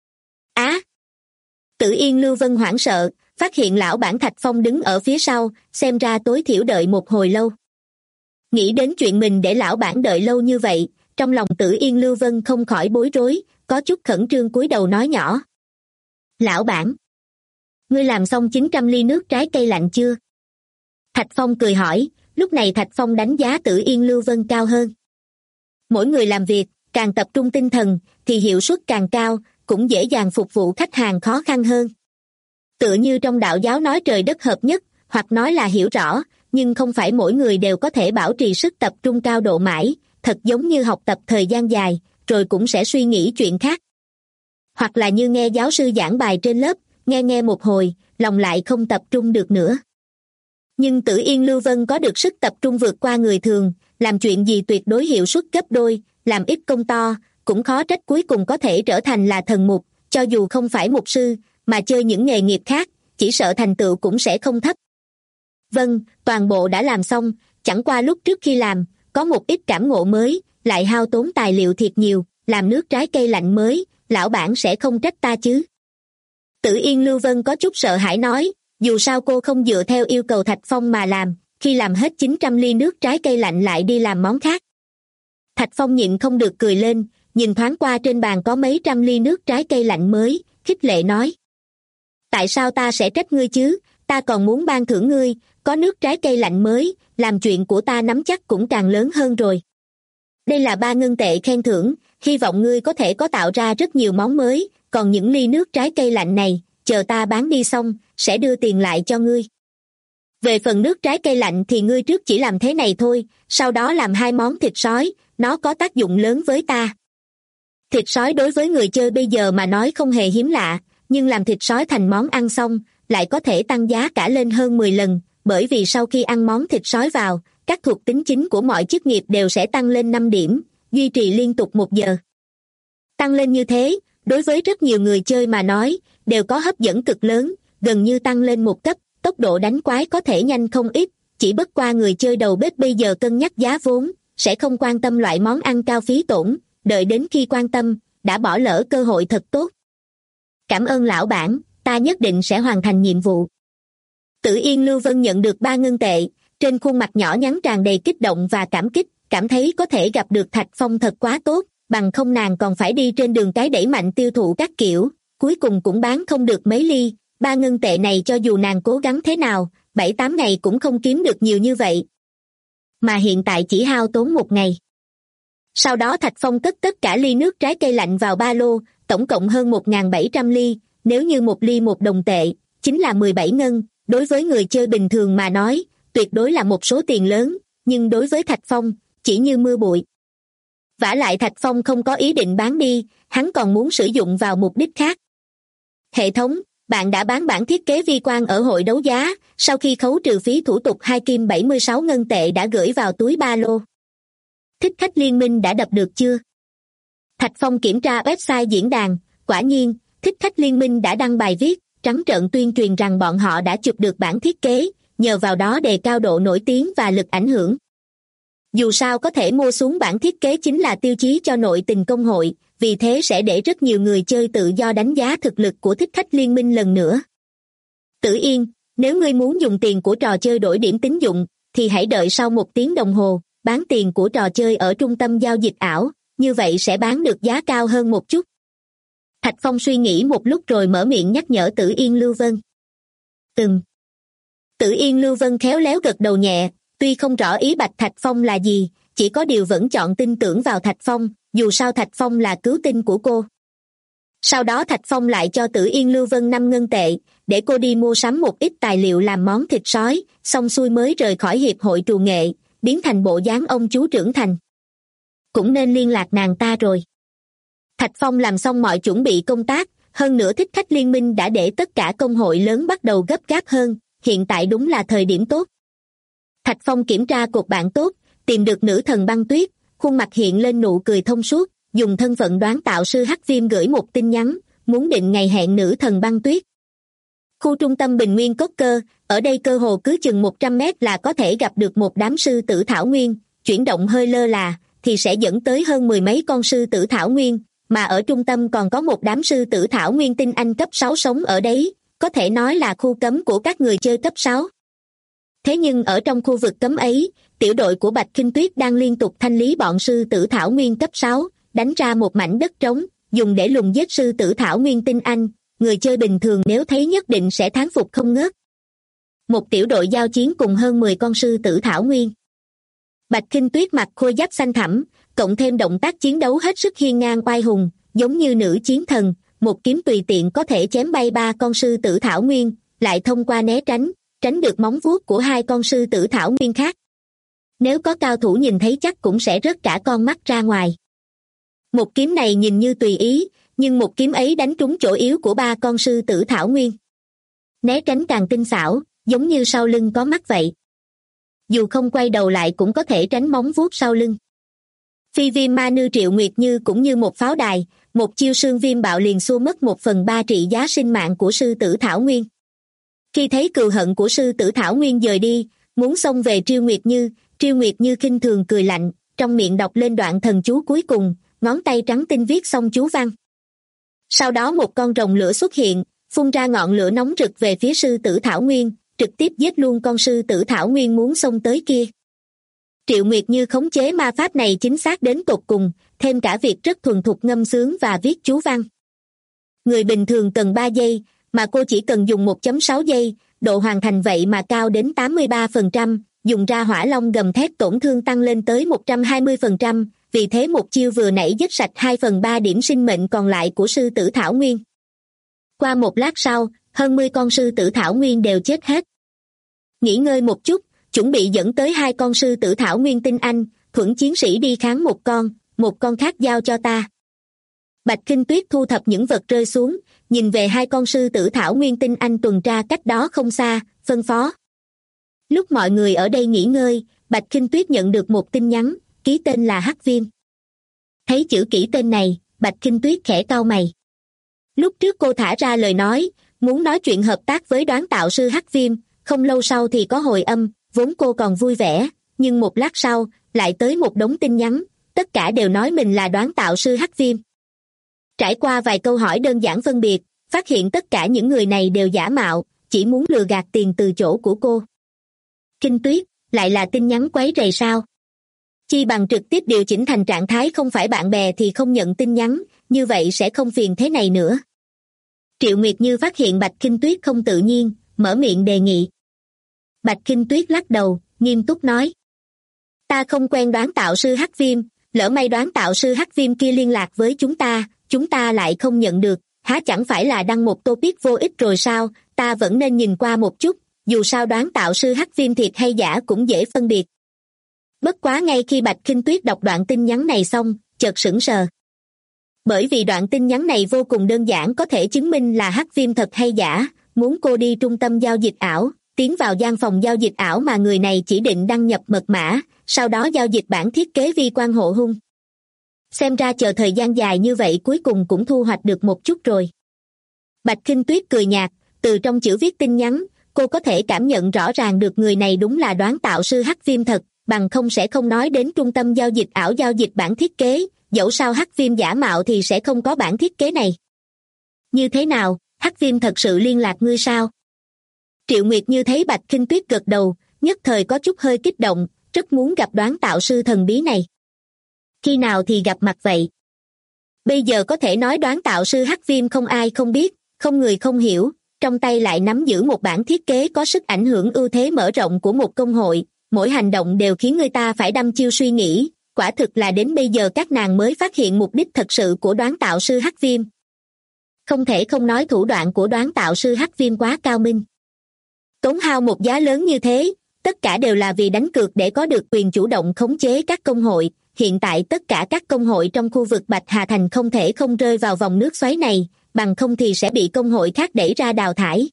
Tử Yên Lưu Vân hoảng sợ, phát hiện lão bản Thạch Phong đứng ở phía sau, xem ra tối thiểu đợi một hồi lâu. Nghĩ đến chuyện mình để lão bản đợi lâu như vậy, trong lòng Tử Yên Lưu Vân không khỏi bối rối, có chút khẩn trương cúi đầu nói nhỏ. Lão bản, ngươi làm xong 900 ly nước trái cây lạnh chưa? Thạch Phong cười hỏi, lúc này Thạch Phong đánh giá Tử Yên Lưu Vân cao hơn. Mỗi người làm việc, càng tập trung tinh thần, thì hiệu suất càng cao, cũng dễ dàng phục vụ khách hàng khó khăn hơn. Tựa như trong đạo giáo nói trời đất hợp nhất, hoặc nói là hiểu rõ, nhưng không phải mỗi người đều có thể bảo trì sức tập trung cao độ mãi, thật giống như học tập thời gian dài, rồi cũng sẽ suy nghĩ chuyện khác. Hoặc là như nghe giáo sư giảng bài trên lớp, nghe một hồi, lòng lại không tập trung được nữa. Nhưng Tử Yên Lưu Vân có được sức tập trung vượt qua người thường, làm chuyện gì tuyệt đối hiệu suất gấp đôi, làm ít công to, cũng khó trách cuối cùng có thể trở thành là thần mục, cho dù không phải mục sư, mà chơi những nghề nghiệp khác, chỉ sợ thành tựu cũng sẽ không thấp. Vâng, toàn bộ đã làm xong, chẳng qua lúc trước khi làm, có một ít cảm ngộ mới, lại hao tốn tài liệu thiệt nhiều, làm nước trái cây lạnh mới, lão bản sẽ không trách ta chứ. Tử Yên Lưu Vân có chút sợ hãi nói, dù sao cô không dựa theo yêu cầu Thạch Phong mà làm, khi làm hết 900 ly nước trái cây lạnh lại đi làm món khác. Thạch Phong nhịn không được cười lên, nhìn thoáng qua trên bàn có mấy trăm ly nước trái cây lạnh mới, khích lệ nói. Tại sao ta sẽ trách ngươi chứ, ta còn muốn ban thưởng ngươi, có nước trái cây lạnh mới, làm chuyện của ta nắm chắc cũng càng lớn hơn rồi. Đây là 3 ngân tệ khen thưởng, hy vọng ngươi có thể có tạo ra rất nhiều món mới, còn những ly nước trái cây lạnh này, chờ ta bán đi xong, sẽ đưa tiền lại cho ngươi. Về phần nước trái cây lạnh thì ngươi trước chỉ làm thế này thôi, sau đó làm 2 món thịt sói, nó có tác dụng lớn với ta. Thịt sói đối với người chơi bây giờ mà nói không hề hiếm lạ, nhưng làm thịt sói thành món ăn xong, lại có thể tăng giá cả lên hơn 10 lần, bởi vì sau khi ăn món thịt sói vào, các thuộc tính chính của mọi chức nghiệp đều sẽ tăng lên 5 điểm, duy trì liên tục 1 giờ. Tăng lên như thế, đối với rất nhiều người chơi mà nói, đều có hấp dẫn cực lớn, gần như tăng lên 1 cấp, tốc độ đánh quái có thể nhanh không ít, chỉ bất qua người chơi đầu bếp bây giờ cân nhắc giá vốn, sẽ không quan tâm loại món ăn cao phí tổn, đợi đến khi quan tâm, đã bỏ lỡ cơ hội thật tốt. Cảm ơn lão bản, ta nhất định sẽ hoàn thành nhiệm vụ. Tử Yên Lưu Vân nhận được 3 ngân tệ, trên khuôn mặt nhỏ nhắn tràn đầy kích động và cảm kích, cảm thấy có thể gặp được Thạch Phong thật quá tốt, bằng không nàng còn phải đi trên đường cái đẩy mạnh tiêu thụ các kiểu, cuối cùng cũng bán không được mấy ly, 3 ngân tệ này cho dù nàng cố gắng thế nào, 7-8 ngày cũng không kiếm được nhiều như vậy. Mà hiện tại chỉ hao tốn 1 ngày. Sau đó Thạch Phong cất tất cả ly nước trái cây lạnh vào ba lô, tổng cộng hơn 1.700 ly, nếu như 1 ly 1 đồng tệ, chính là 17 ngân, đối với người chơi bình thường mà nói, tuyệt đối là một số tiền lớn, nhưng đối với Thạch Phong, chỉ như mưa bụi. Vả lại Thạch Phong không có ý định bán đi, hắn còn muốn sử dụng vào mục đích khác. Hệ thống, bạn đã bán bản thiết kế vi quan ở hội đấu giá, sau khi khấu trừ phí thủ tục 2 kim 76 ngân tệ đã gửi vào túi ba lô. Thích khách liên minh đã đập được chưa? Thạch Phong kiểm tra website diễn đàn, quả nhiên, thích khách liên minh đã đăng bài viết, trắng trợn tuyên truyền rằng bọn họ đã chụp được bản thiết kế, nhờ vào đó đề cao độ nổi tiếng và lực ảnh hưởng. Dù sao có thể mua xuống bản thiết kế chính là tiêu chí cho nội tình công hội, vì thế sẽ để rất nhiều người chơi tự do đánh giá thực lực của thích khách liên minh lần nữa. Tử Yên, nếu ngươi muốn dùng tiền của trò chơi đổi điểm tín dụng, thì hãy đợi sau 1 tiếng đồng hồ, bán tiền của trò chơi ở trung tâm giao dịch ảo, như vậy sẽ bán được giá cao hơn một chút. Thạch Phong suy nghĩ một lúc rồi mở miệng nhắc nhở Tử Yên Lưu Vân. Tử Yên Lưu Vân khéo léo gật đầu nhẹ, tuy không rõ ý Bạch Thạch Phong là gì, chỉ có điều vẫn chọn tin tưởng vào Thạch Phong, dù sao Thạch Phong là cứu tinh của cô. Sau đó Thạch Phong lại cho Tử Yên Lưu Vân 5 ngân tệ, để cô đi mua sắm một ít tài liệu làm món thịt sói, xong xuôi mới rời khỏi hiệp hội trù nghệ, biến thành bộ dáng ông chú trưởng thành. Cũng nên liên lạc nàng ta rồi. Thạch Phong làm xong mọi chuẩn bị công tác, hơn nữa thích khách liên minh đã để tất cả công hội lớn bắt đầu gấp gáp hơn, hiện tại đúng là thời điểm tốt. Thạch Phong kiểm tra cột bạn tốt, tìm được nữ thần băng tuyết, khuôn mặt hiện lên nụ cười thông suốt, dùng thân phận đoán tạo sư Hắc Viêm gửi một tin nhắn, muốn định ngày hẹn nữ thần băng tuyết. Khu trung tâm Bình Nguyên Cốc Cơ, ở đây cơ hồ cứ chừng 100 mét là có thể gặp được một đám sư tử thảo nguyên, chuyển động hơi lơ là, thì sẽ dẫn tới hơn 10 mấy con sư tử thảo nguyên, mà ở trung tâm còn có một đám sư tử thảo nguyên tinh anh cấp 6 sống ở đấy, có thể nói là khu cấm của các người chơi cấp 6. Thế nhưng ở trong khu vực cấm ấy, tiểu đội của Bạch Khinh Tuyết đang liên tục thanh lý bọn sư tử thảo nguyên cấp 6, đánh ra một mảnh đất trống, dùng để lùng giết sư tử thảo nguyên tinh anh, người chơi bình thường nếu thấy nhất định sẽ thán phục không ngớt. Một tiểu đội giao chiến cùng hơn 10 con sư tử thảo nguyên. Bạch Khinh Tuyết mặc khôi giáp xanh thẳm, cộng thêm động tác chiến đấu hết sức hiên ngang oai hùng, giống như nữ chiến thần, một kiếm tùy tiện có thể chém bay 3 con sư tử thảo nguyên, lại thông qua né tránh, tránh được móng vuốt của 2 con sư tử thảo nguyên khác. Nếu có cao thủ nhìn thấy chắc cũng sẽ rớt cả con mắt ra ngoài. Một kiếm này nhìn như tùy ý, nhưng một kiếm ấy đánh trúng chỗ yếu của 3 con sư tử thảo nguyên. Né tránh càng tinh xảo, giống như sau lưng có mắt vậy. Dù không quay đầu lại cũng có thể tránh móng vuốt sau lưng. Phi viêm ma nư Triệu Nguyệt Như cũng như một pháo đài, một chiêu sương viêm bạo liền xua mất 1/3 trị giá sinh mạng của sư tử thảo nguyên. Khi thấy cừu hận của sư tử thảo nguyên dời đi, muốn xông về Triêu Nguyệt Như khinh thường cười lạnh, trong miệng đọc lên đoạn thần chú cuối cùng, ngón tay trắng tinh viết xong chú văn. Sau đó một con rồng lửa xuất hiện, phun ra ngọn lửa nóng rực về phía sư tử thảo nguyên, trực tiếp giết luôn con sư tử thảo nguyên muốn xông tới kia. Triệu Nguyệt Như khống chế ma pháp này chính xác đến tột cùng, thêm cả việc rất thuần thục ngâm xướng và viết chú văn. Người bình thường cần 3 giây, mà cô chỉ cần dùng 1.6 giây, độ hoàn thành vậy mà cao đến 83%, dùng ra hỏa long gầm thét tổn thương tăng lên tới 120%, vì thế một chiêu vừa nãy giết sạch 2/3 điểm sinh mệnh còn lại của sư tử thảo nguyên. Qua một lát sau, hơn 10 con sư tử thảo nguyên đều chết hết. Nghỉ ngơi một chút, chuẩn bị dẫn tới 2 con sư tử thảo nguyên tinh anh, thuẫn chiến sĩ đi kháng một con khác giao cho ta. Bạch Khinh Tuyết thu thập những vật rơi xuống, nhìn về 2 con sư tử thảo nguyên tinh anh tuần tra cách đó không xa, phân phó. Lúc mọi người ở đây nghỉ ngơi, Bạch Khinh Tuyết nhận được một tin nhắn, ký tên là Hắc Viêm. Thấy chữ kỹ tên này, Bạch Khinh Tuyết khẽ cau mày. Lúc trước cô thả ra lời nói, muốn nói chuyện hợp tác với đoán tạo sư Hắc Viêm, không lâu sau thì có hồi âm, vốn cô còn vui vẻ, nhưng một lát sau, lại tới một đống tin nhắn, tất cả đều nói mình là đoán tạo sư Hắc Viêm. Trải qua vài câu hỏi đơn giản phân biệt, phát hiện tất cả những người này đều giả mạo, chỉ muốn lừa gạt tiền từ chỗ của cô. Khinh Tuyết, lại là tin nhắn quấy rầy sao? Chi bằng trực tiếp điều chỉnh thành trạng thái không phải bạn bè thì không nhận tin nhắn, như vậy sẽ không phiền thế này nữa. Triệu Nguyệt Như phát hiện Bạch Khinh Tuyết không tự nhiên, mở miệng đề nghị. Bạch Khinh Tuyết lắc đầu, nghiêm túc nói. Ta không quen đoán tạo sư Hắc Viêm, lỡ may đoán tạo sư Hắc Viêm kia liên lạc với chúng ta lại không nhận được, há chẳng phải là đăng một topic vô ích rồi sao, ta vẫn nên nhìn qua một chút, dù sao đoán tạo sư Hắc Viêm thiệt hay giả cũng dễ phân biệt. Bất quá ngay khi Bạch Khinh Tuyết đọc đoạn tin nhắn này xong, chợt sững sờ. Bởi vì đoạn tin nhắn này vô cùng đơn giản có thể chứng minh là Hắc Viêm thật hay giả, muốn cô đi trung tâm giao dịch ảo, tiến vào gian phòng giao dịch ảo mà người này chỉ định đăng nhập mật mã, sau đó giao dịch bản thiết kế vi quan hộ hung. Xem ra chờ thời gian dài như vậy cuối cùng cũng thu hoạch được một chút rồi. Bạch Khinh Tuyết cười nhạt, từ trong chữ viết tin nhắn, cô có thể cảm nhận rõ ràng được người này đúng là đoán tạo sư Hắc Viêm thật, bằng không sẽ không nói đến trung tâm giao dịch ảo giao dịch bản thiết kế, dẫu sao Hắc Viêm giả mạo thì sẽ không có bản thiết kế này. Như thế nào, Hắc Viêm thật sự liên lạc ngươi sao? Triệu Nguyệt Như thấy Bạch Khinh Tuyết gật đầu, nhất thời có chút hơi kích động, rất muốn gặp đoán tạo sư thần bí này. Khi nào thì gặp mặt vậy? Bây giờ có thể nói đoán tạo sư Hắc Viêm không ai không biết, không người không hiểu, trong tay lại nắm giữ một bản thiết kế có sức ảnh hưởng ưu thế mở rộng của một công hội, mỗi hành động đều khiến người ta phải đăm chiêu suy nghĩ, quả thực là đến bây giờ các nàng mới phát hiện mục đích thật sự của đoán tạo sư Hắc Viêm. Không thể không nói thủ đoạn của đoán tạo sư Hắc Viêm quá cao minh. Tốn hao một giá lớn như thế, tất cả đều là vì đánh cược để có được quyền chủ động khống chế các công hội. Hiện tại tất cả các công hội trong khu vực Bạch Hà Thành không thể không rơi vào vòng nước xoáy này, bằng không thì sẽ bị công hội khác đẩy ra đào thải.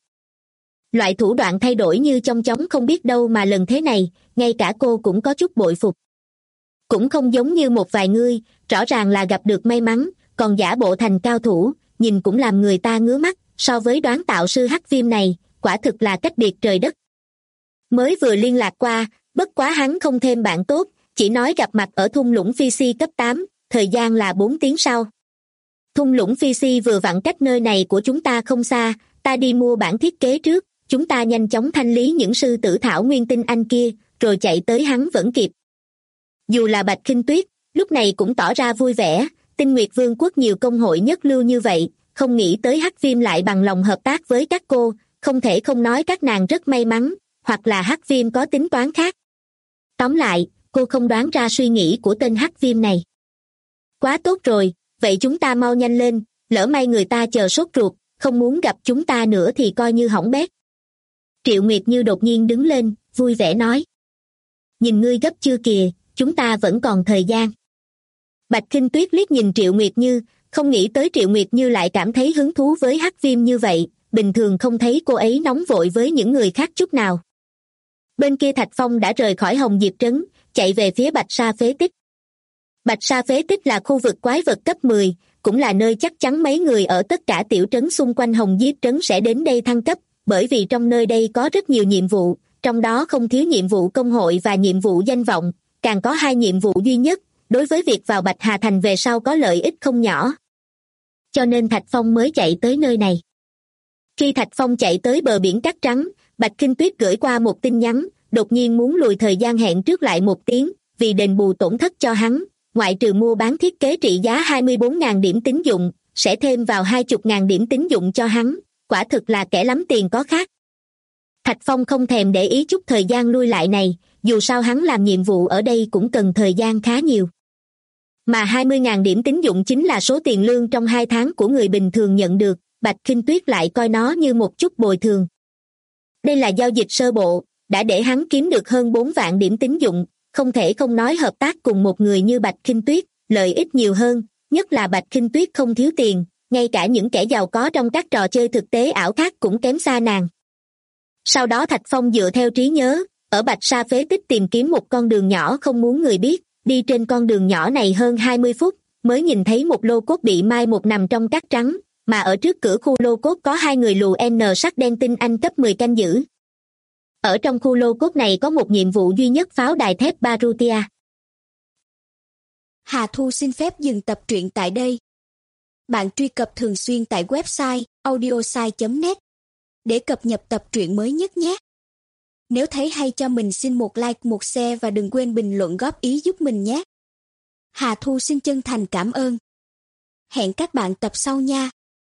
Loại thủ đoạn thay đổi như chong chóng không biết đâu mà lần thế này, ngay cả cô cũng có chút bội phục. Cũng không giống như một vài người, rõ ràng là gặp được may mắn, còn giả bộ thành cao thủ, nhìn cũng làm người ta ngứa mắt, so với đoán tạo sư Hắc Viêm này, quả thực là cách biệt trời đất. Mới vừa liên lạc qua, bất quá hắn không thêm bạn tốt, chỉ nói gặp mặt ở thung lũng Phi Si cấp 8, thời gian là 4 tiếng sau. Thung lũng Phi Si vừa vặn cách nơi này của chúng ta không xa, ta đi mua bản thiết kế trước, chúng ta nhanh chóng thanh lý những sư tử thảo nguyên tinh anh kia, rồi chạy tới hắn vẫn kịp. Dù là Bạch Khinh Tuyết, lúc này cũng tỏ ra vui vẻ, Tinh Nguyệt Vương quốc nhiều công hội nhất lưu như vậy, không nghĩ tới Hắc Viêm lại bằng lòng hợp tác với các cô, không thể không nói các nàng rất may mắn, hoặc là Hắc Viêm có tính toán khác. Tóm lại, cô không đoán ra suy nghĩ của tên Hắc Viêm này. Quá tốt rồi, vậy chúng ta mau nhanh lên, lỡ may người ta chờ sốt ruột, không muốn gặp chúng ta nữa thì coi như hỏng bét. Triệu Nguyệt Như đột nhiên đứng lên, vui vẻ nói. Nhìn ngươi gấp chưa kìa, chúng ta vẫn còn thời gian. Bạch Khinh Tuyết liếc nhìn Triệu Nguyệt Như, không nghĩ tới Triệu Nguyệt Như lại cảm thấy hứng thú với Hắc Viêm như vậy, bình thường không thấy cô ấy nóng vội với những người khác chút nào. Bên kia Thạch Phong đã rời khỏi Hồng Diệp Trấn, chạy về phía Bạch Sa Phế Tích. Bạch Sa Phế Tích là khu vực quái vật cấp 10, cũng là nơi chắc chắn mấy người ở tất cả tiểu trấn xung quanh Hồng Diệp Trấn sẽ đến đây thăng cấp, bởi vì trong nơi đây có rất nhiều nhiệm vụ, trong đó không thiếu nhiệm vụ công hội và nhiệm vụ danh vọng, càng có 2 nhiệm vụ duy nhất, đối với việc vào Bạch Hà Thành về sau có lợi ích không nhỏ. Cho nên Thạch Phong mới chạy tới nơi này. Khi Thạch Phong chạy tới bờ biển cát trắng, Bạch Khinh Tuyết gửi qua một tin nhắn, đột nhiên muốn lùi thời gian hẹn trước lại 1 tiếng, vì đền bù tổn thất cho hắn, ngoại trừ mua bán thiết kế trị giá 24.000 điểm tín dụng, sẽ thêm vào 20.000 điểm tín dụng cho hắn, quả thực là kẻ lắm tiền có khác. Thạch Phong không thèm để ý chút thời gian lui lại này, dù sao hắn làm nhiệm vụ ở đây cũng cần thời gian khá nhiều. Mà 20.000 điểm tín dụng chính là số tiền lương trong 2 tháng của người bình thường nhận được, Bạch Khinh Tuyết lại coi nó như một chút bồi thường. Đây là giao dịch sơ bộ, đã để hắn kiếm được hơn 4 vạn điểm tín dụng, không thể không nói hợp tác cùng một người như Bạch Khinh Tuyết, lợi ích nhiều hơn, nhất là Bạch Khinh Tuyết không thiếu tiền, ngay cả những kẻ giàu có trong các trò chơi thực tế ảo khác cũng kém xa nàng. Sau đó Thạch Phong dựa theo trí nhớ, ở Bạch Sa phế tích tìm kiếm một con đường nhỏ không muốn người biết, đi trên con đường nhỏ này hơn 20 phút, mới nhìn thấy một lô cốt bị mai một nằm trong cát trắng, mà ở trước cửa khu lô cốt có 2 người lù N sắc đen tinh anh cấp 10 canh giữ. Ở trong khu lô cốt này có một nhiệm vụ duy nhất pháo đài thép Barutia. Hà Thu xin phép dừng tập truyện tại đây. Bạn truy cập thường xuyên tại website audiosai.net để cập nhật tập truyện mới nhất nhé. Nếu thấy hay cho mình xin một like, một share và đừng quên bình luận góp ý giúp mình nhé. Hà Thu xin chân thành cảm ơn. Hẹn các bạn tập sau nha.